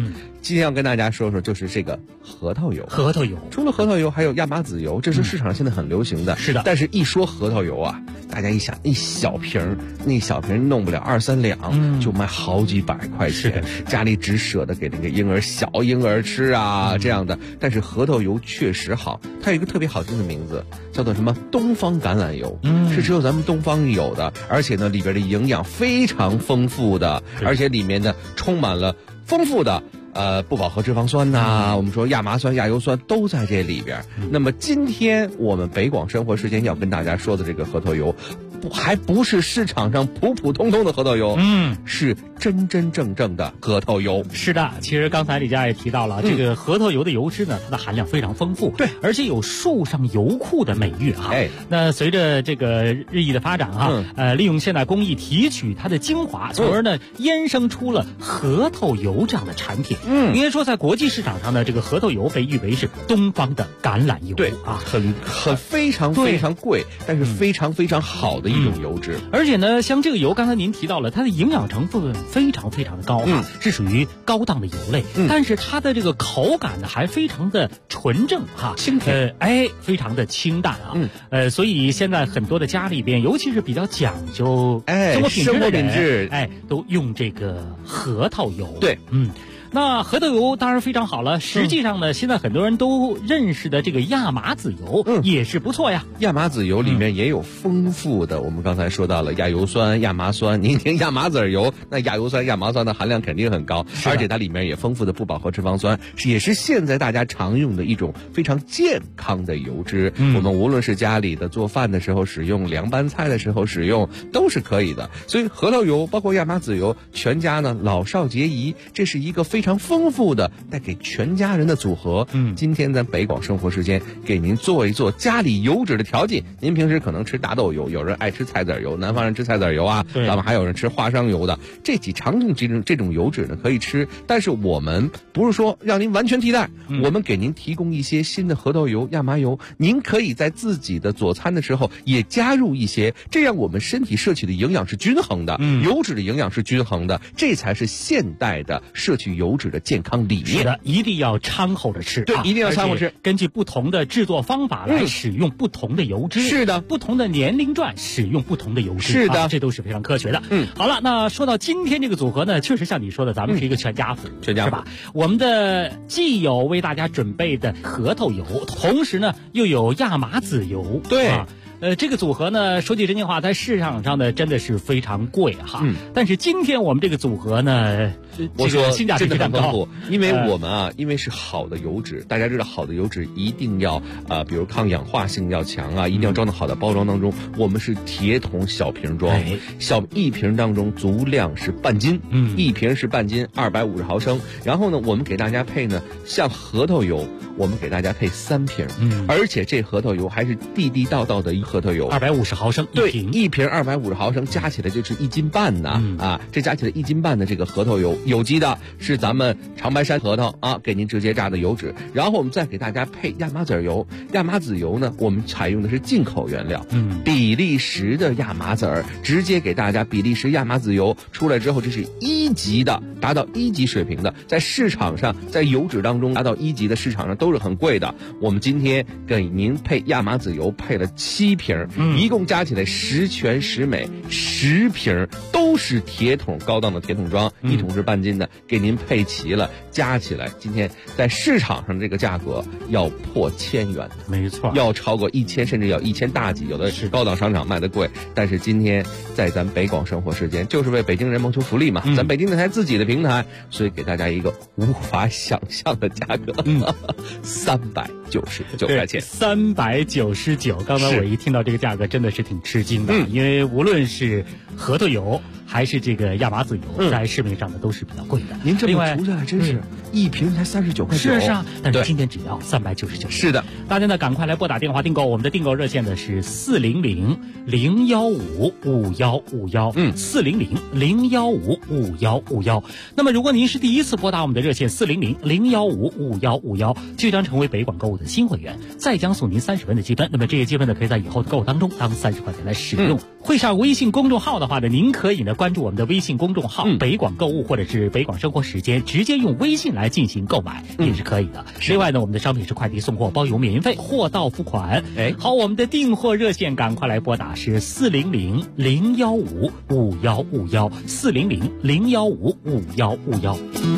今天要跟大家说说，就是这个核桃油。 核桃油除了核桃油，还有亚麻籽油，这是市场上现在很流行的。 是的。 但是一说核桃油啊，大家一想，一小瓶，那小瓶弄不了2-3两，就卖好几百块钱。 是的， 家里只舍得给那个婴儿小婴儿吃啊，这样的。但是核桃油确实好，它有一个特别好听的名字，叫做什么？东方橄榄油。是只有咱们东方有的，而且呢，里边的营养非常丰富的，而且里面呢充满了丰富的不饱和脂肪酸呐，我们说亚麻酸、亚油酸都在这里边。那么今天我们北广生活时间要跟大家说的这个核桃油，还不是市场上普普通通的核桃油，是真真正正的核桃油。 是的，其实刚才李佳也提到了，这个核桃油的油脂呢，它的含量非常丰富， 对， 而且有树上油库的美誉啊。那随着这个日益的发展啊，利用现代工艺提取它的精华，从而呢衍生出了核桃油这样的产品。应该说在国际市场上呢，这个核桃油被誉为是东方的橄榄油。 对啊， 很非常非常贵，但是非常非常好的一种油脂。 而且呢，像这个油，刚才您提到了，它的营养成分非常非常的高啊，是属于高档的油类。但是它的这个口感呢，还非常的纯正哈， 清甜， 非常的清淡啊。所以现在很多的家里边，尤其是比较讲究生活品质的人，都用这个核桃油。 对， 那核桃油当然非常好了，实际上呢，现在很多人都认识的这个亚麻籽油也是不错呀。 亚麻籽油里面也有丰富的，我们刚才说到了亚油酸、亚麻酸。您听亚麻籽油，那亚油酸、亚麻酸的含量肯定很高，而且它里面也丰富的不饱和脂肪酸，也是现在大家常用的一种非常健康的油脂。我们无论是家里的做饭的时候使用，凉拌菜的时候使用，都是可以的。所以核桃油包括亚麻籽油，全家呢老少皆宜，这是一个非常丰富的带给全家人的组合。今天咱北广生活时间给您做一做家里油脂的调剂。您平时可能吃大豆油，有人爱吃菜籽油，南方人吃菜籽油啊，咱们还有人吃花生油的，这几常用这种油脂呢可以吃，但是我们不是说让您完全替代，我们给您提供一些新的核桃油、亚麻油，您可以在自己的佐餐的时候也加入一些，这样我们身体摄取的营养是均衡的，油脂的营养是均衡的，这才是现代的摄取油脂的健康理念。 是的，一定要掺和着吃， 对，一定要掺和吃。 根据不同的制作方法来使用不同的油脂， 是的， 不同的年龄段使用不同的油脂， 是的， 这都是非常科学的。好了，那说到今天这个组合呢，确实像你说的，咱们是一个全家福， 全家福是吧？我们的既有为大家准备的核桃油，同时呢又有亚麻籽油， 对。 这个组合呢，说句真心话，在市场上呢真的是非常贵哈。但是今天我们这个组合呢， 我说性价比非常高， 因为我们因为是好的油脂，大家知道好的油脂一定要比如抗氧化性要强啊，一定要装到好的包装当中。我们是铁桶小瓶装，一瓶当中足量是半斤，一瓶是半斤，250毫升。然后呢，我们给大家配呢，像核桃油，我们给大家配3瓶，而且这核桃油还是地地道道的一核桃油 ，250毫升一瓶，一瓶250毫升，加起来就是1斤半呐，这加起来1斤半的这个核桃油，有机的，是咱们长白山核桃啊，给您直接榨的油脂。然后我们再给大家配亚麻籽油，亚麻籽油呢，我们采用的是进口原料，比利时的亚麻籽儿，直接给大家比利时亚麻籽油出来之后，这是1级的，达到1级水平的，在市场上，在油脂当中达到1级的市场上都是很贵的。我们今天给您配亚麻籽油配了7瓶，一共加起来10全10美，10瓶都是铁桶高档的铁桶装，一桶是半斤的，给您配齐了，加起来今天在市场上这个价格要破1000元， 没错， 要超过1000，甚至要1000大几，有的是高档商场卖的贵。但是今天在咱北广生活时间，就是为北京人谋求福利嘛，咱北京电台自己的平台，所以给大家一个无法想象的价格，399块钱 ，399。刚才我一听到这个价格，真的是挺吃惊的，因为无论是核桃油还是这个亚麻籽油，在市面上呢都是比较贵的。 您这么除下来，真是一瓶才39块9。 是啊，但是今天只要399。 是的， 大家呢赶快来拨打电话订购，我们的订购热线呢是400-015-5151，400-015-5151。那么如果您是第一次拨打我们的热线400-015-5151，就将成为北广购物的新会员，再将送您30分的积分。那么这些积分呢，可以在以后的购物当中当30块钱来使用。会上微信公众号的的话呢，您可以呢关注我们的微信公众号北广购物或者是北广生活时间，直接用微信来进行购买也是可以的。另外呢，我们的商品是快递送货包邮免运费，货到付款。好，我们的订货热线赶快来拨打是400-015-5151，400-015-5151。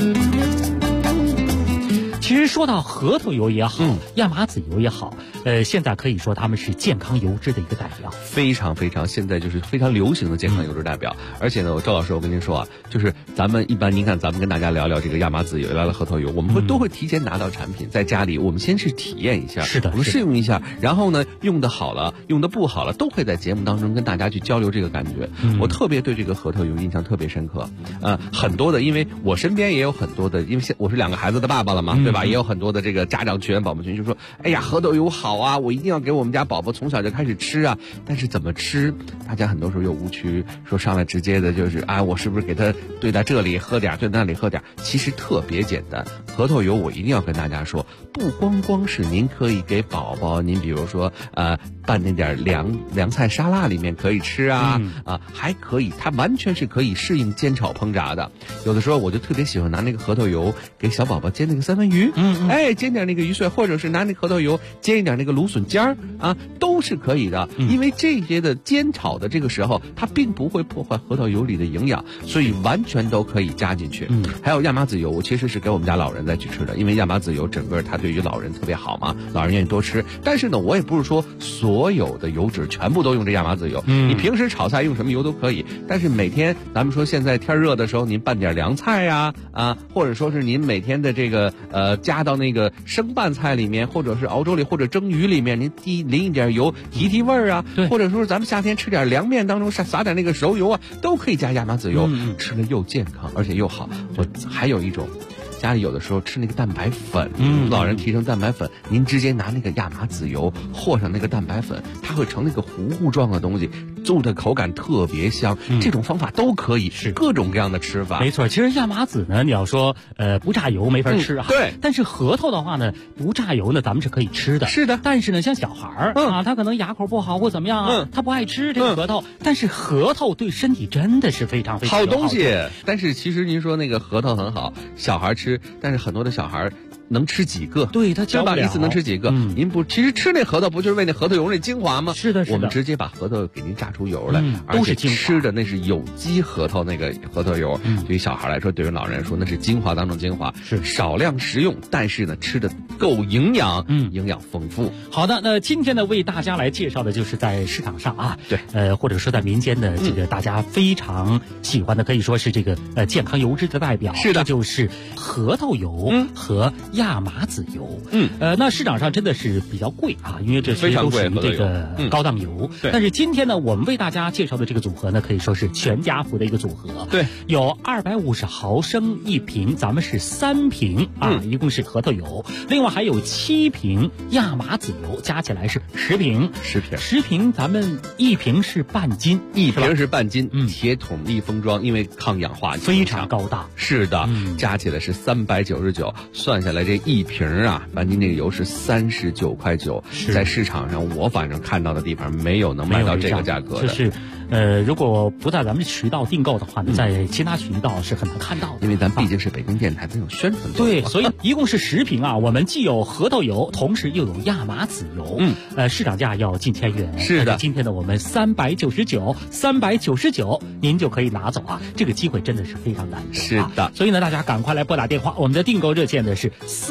其实说到核桃油也好，亚麻籽油也好，现在可以说他们是健康油脂的一个代表， 非常现在就是非常流行的健康油脂代表。而且呢，周老师，我跟您说啊，就是咱们一般，您看咱们跟大家聊聊这个亚麻籽油，聊聊核桃油，我们都会提前拿到产品，在家里我们先去体验一下， 是的， 我们试用一下，然后呢，用的好了，用的不好了，都会在节目当中跟大家去交流这个感觉。我特别对这个核桃油印象特别深刻，很多的，因为我身边也有很多的，因为我是2个孩子的爸爸了嘛，对吧？也有很多的这个家长群、宝宝群就说：“哎呀，核桃油好啊，我一定要给我们家宝宝从小就开始吃啊。”但是怎么吃，大家很多时候有误区，说上来直接的就是我是不是给他兑在这里喝点，兑在那里喝点？其实特别简单。核桃油我一定要跟大家说，不光是您可以给宝宝，您比如说拌那点凉菜沙拉里面可以吃还可以，它完全是可以适应煎炒烹炸的。有的时候我就特别喜欢拿那个核桃油给小宝宝煎那个三文鱼，煎点那个鱼碎，或者是拿那个核桃油煎一点那个芦笋尖儿都是可以的。因为这些的煎炒的这个时候，它并不会破坏核桃油里的营养，所以完全都可以加进去。还有亚麻籽油，其实是给我们家老人再去吃的，因为亚麻籽油整个它对于老人特别好嘛，老人愿意多吃。但是呢，我也不是说所有的油脂全部都用这亚麻籽油，你平时炒菜用什么油都可以，但是每天咱们说现在天热的时候，您拌点凉菜呀或者说是您每天的这个加到那个生拌菜里面，或者是熬粥里，或者蒸鱼里面，您淋一点油提味儿或者说咱们夏天吃点凉面当中撒点那个熟油都可以加亚麻籽油，吃了又健康而且又好。我还有一种，家里有的时候吃那个蛋白粉，老人提成蛋白粉，您直接拿那个亚麻籽油和上那个蛋白粉，它会成那个糊状的东西，做的口感特别香。这种方法都可以，是各种各样的吃法。 没错，其实亚麻籽呢，你要说不榨油没法吃对。 但是核桃的话呢，不榨油呢，咱们是可以吃的。 是的。 但是呢，像小孩儿他可能牙口不好或怎么样他不爱吃这个核桃。但是核桃对身体真的是非常非常好东西。但是其实您说那个核桃很好，小孩吃，但是很多的小孩能吃几个？ 对，他吃吧，一次能吃几个？您不，其实吃那核桃不就是为那核桃油那精华吗？ 是的， 我们直接把核桃给您榨出油来， 都是精华。 吃的那是有机核桃，那个核桃油，对于小孩来说，对于老人来说，那是精华当中精华， 是少量食用，但是呢，吃的够营养，营养丰富。 好的，那今天呢，为大家来介绍的就是在市场上对， 或者说在民间的这个大家非常喜欢的，可以说是这个健康油脂的代表， 是的， 这就是核桃油和亚麻籽油。那市场上真的是比较贵因为这些都属于这个高档油。但是今天呢，我们为大家介绍的这个组合呢，可以说是全家福的一个组合。 对， 有250毫升一瓶，咱们是3瓶一共是核桃油，另外还有7瓶亚麻籽油，加起来是10瓶。10瓶，咱们1瓶是半斤， 铁桶密封装，因为抗氧化非常高大。 是的，加起来是399，算下来这1瓶半斤这个油是39.9块，在市场上我反正看到的地方没有能卖到这个价格的。 就是如果不在咱们渠道订购的话呢，在其他渠道是很难看到的， 因为咱毕竟是北京电台，咱有宣传。 对，所以一共是10瓶我们既有核桃油，同时又有亚麻籽油。市场价要近1000元。 是的， 今天呢我们399，您就可以拿走这个机会真的是非常难得。 是的， 所以呢大家赶快来拨打电话，我们的订购热线呢是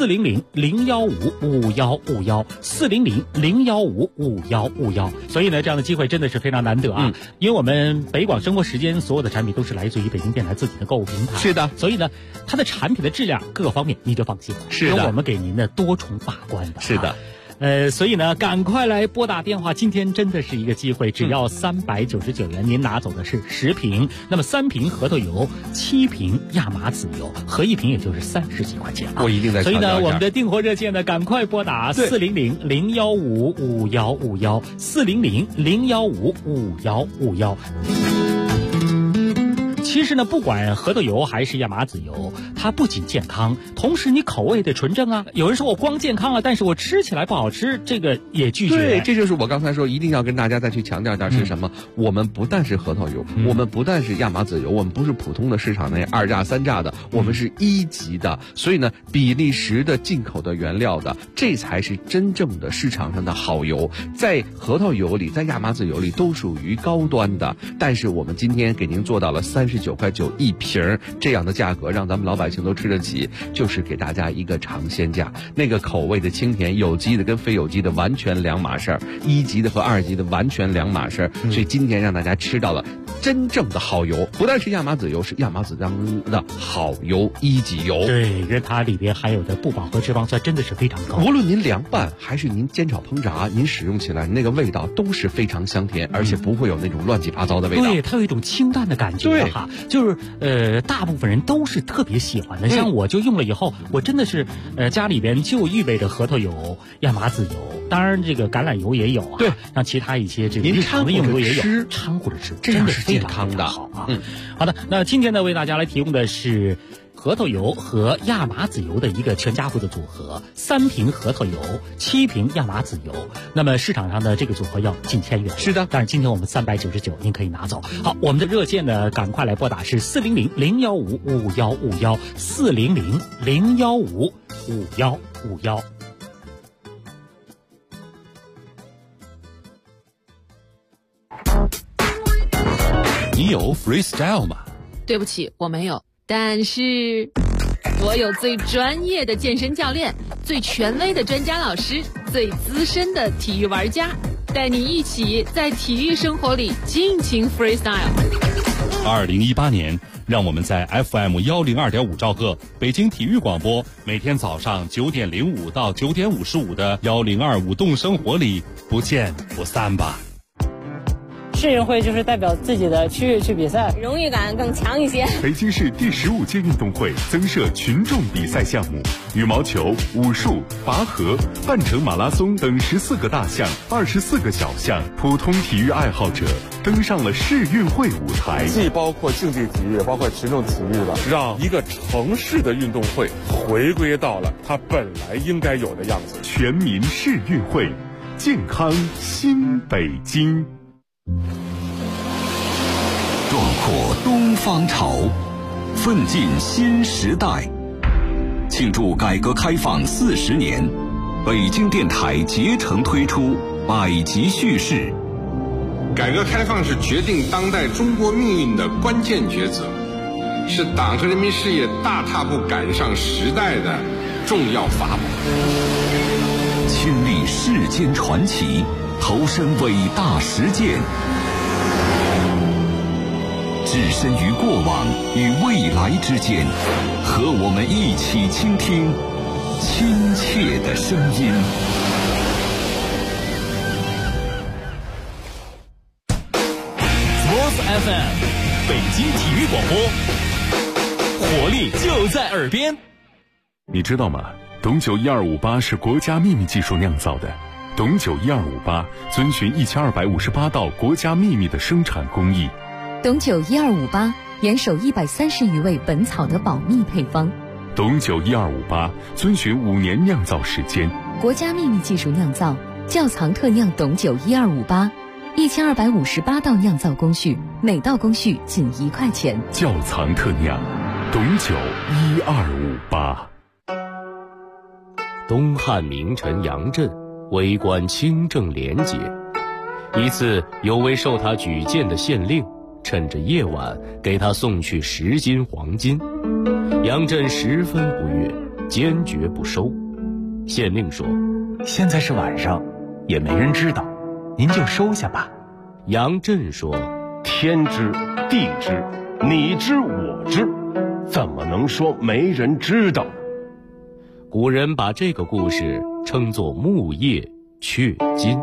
400-015-5151，400-015-5151。所以呢这样的机会真的是非常难得因为我们北广生活时间所有的产品都是来自于北京电台自己的购物平台。 是的， 所以呢它的产品的质量各个方面你就放心了， 是的， 有我们给您的多重把关的。 是的。 所以呢赶快来拨打电话，今天真的是一个机会，只要399元，您拿走的是10瓶，那么3瓶核桃油，7瓶亚麻籽油，合1瓶也就是30几块钱我一定在。 所以呢我们的订货热线呢赶快拨打400-015-5151，400-015-5151。其其实呢，不管核桃油还是亚麻籽油，它不仅健康，同时你口味得纯正啊。有人说我光健康了，但是我吃起来不好吃，这个也拒绝。 对，这就是我刚才说一定要跟大家再去强调一下是什么。我们不但是核桃油，我们不但是亚麻籽油，我们不是普通的市场那2价3价的，我们是1级的。所以呢，比利时的进口的原料的，这才是真正的市场上的好油。在核桃油里，在亚麻籽油里都属于高端的，但是我们今天给您做到了39.9块一瓶这样的价格，让咱们老百姓都吃得起，就是给大家一个尝鲜价。那个口味的清甜，有机的跟非有机的完全两码事儿，1级的和2级的完全两码事儿。所以今天让大家吃到了真正的好油，不但是亚麻籽油，是亚麻籽当中的好油1级油。 对，因为它里边含有的不饱和脂肪酸真的是非常高。 无论您凉拌还是您煎炒烹炸，您使用起来那个味道都是非常香甜，而且不会有那种乱七八糟的味道。 对，它有一种清淡的感觉哈，就是大部分人都是特别喜欢的。像我就用了以后，我真的是家里边就预备着核桃油、亚麻籽油，当然这个橄榄油也有啊，对，像其他一些这个日常的用油也有，掺和着吃， 这样是健康的。 好啊。好的，那今天呢为大家来提供的是核桃油和亚麻籽油的一个全家福的组合，3瓶核桃油，7瓶亚麻籽油。那么市场上的这个组合要近1000元。 是的， 但是今天我们399，您可以拿走。好，我们的热线呢，赶快来拨打是400-015-5151，400-015-5151。 你有 freestyle 吗？ 对不起，我没有。但是我有最专业的健身教练，最权威的专家老师，最资深的体育玩家，带你一起在体育生活里尽情 freestyle。 2018年，让我们在 FM 102.5兆赫北京体育广播，每天早上9点05到9点55的102舞动生活里不见不散吧。 市运会就是代表自己的区域去比赛， 荣誉感更强一些。 北京市第15届运动会增设群众比赛项目，羽毛球、武术、拔河、半程马拉松等14个大项、24个小项，普通体育爱好者登上了市运会舞台。 既包括竞技体育，包括群众体育的，让一个城市的运动会回归到了它本来应该有的样子。 全民市运会，健康新北京。 壮阔东方潮，奋进新时代。庆祝改革开放40年，北京电台竭诚推出百集叙事。 改革开放是决定当代中国命运的关键抉择，是党和人民事业大踏步赶上时代的重要法宝。 亲历世间传奇，投身伟大实践，置身于过往与未来之间，和我们一起倾听亲切的声音。 Sports FM， 北京体育广播，活力就在耳边。 你知道吗？董酒1258是国家秘密技术酿造的。董酒1258遵循1258道国家秘密的生产工艺。 董酒1258严守130余味本草的保密配方。 董酒1258遵循5年酿造时间。 国家秘密技术酿造，窖藏特酿董酒1258，1258道酿造工序，每道工序仅1块钱。 窖藏特酿，董酒1258。 东汉名臣杨震为官清正廉洁，一次有位受他举荐的县令趁着夜晚给他送去10斤黄金，杨震十分不悦，坚决不收。县令说：“ 现在是晚上，也没人知道，您就收下吧。” 杨震说：“ 天知地知，你知我知，怎么能说没人知道？” 古人把这个故事称作木叶雀金。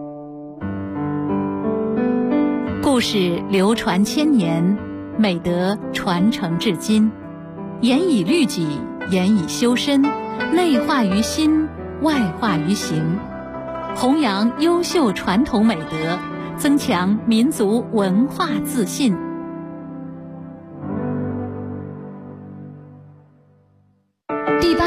故事流传千年，美德传承至今，严以律己，严以修身，内化于心，外化于行，弘扬优秀传统美德，增强民族文化自信。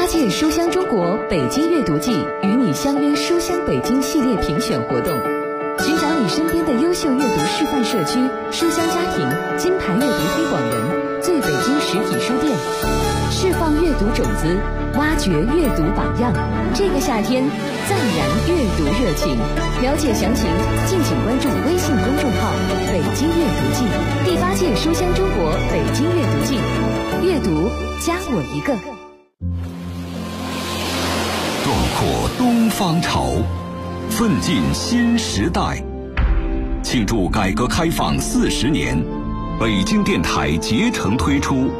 届书香中国北京阅读季与你相约书香北京系列评选活动，寻找你身边的优秀阅读示范社区、书香家庭、金牌阅读推广人、最北京实体书店，释放阅读种子，挖掘阅读榜样。这个夏天，暂燃阅读热情。了解详情，敬请关注微信公众号“北京阅读季”。第8届书香中国北京阅读季，阅读加我一个。 壮阔东方潮，奋进新时代。庆祝改革开放40年，北京电台竭诚推出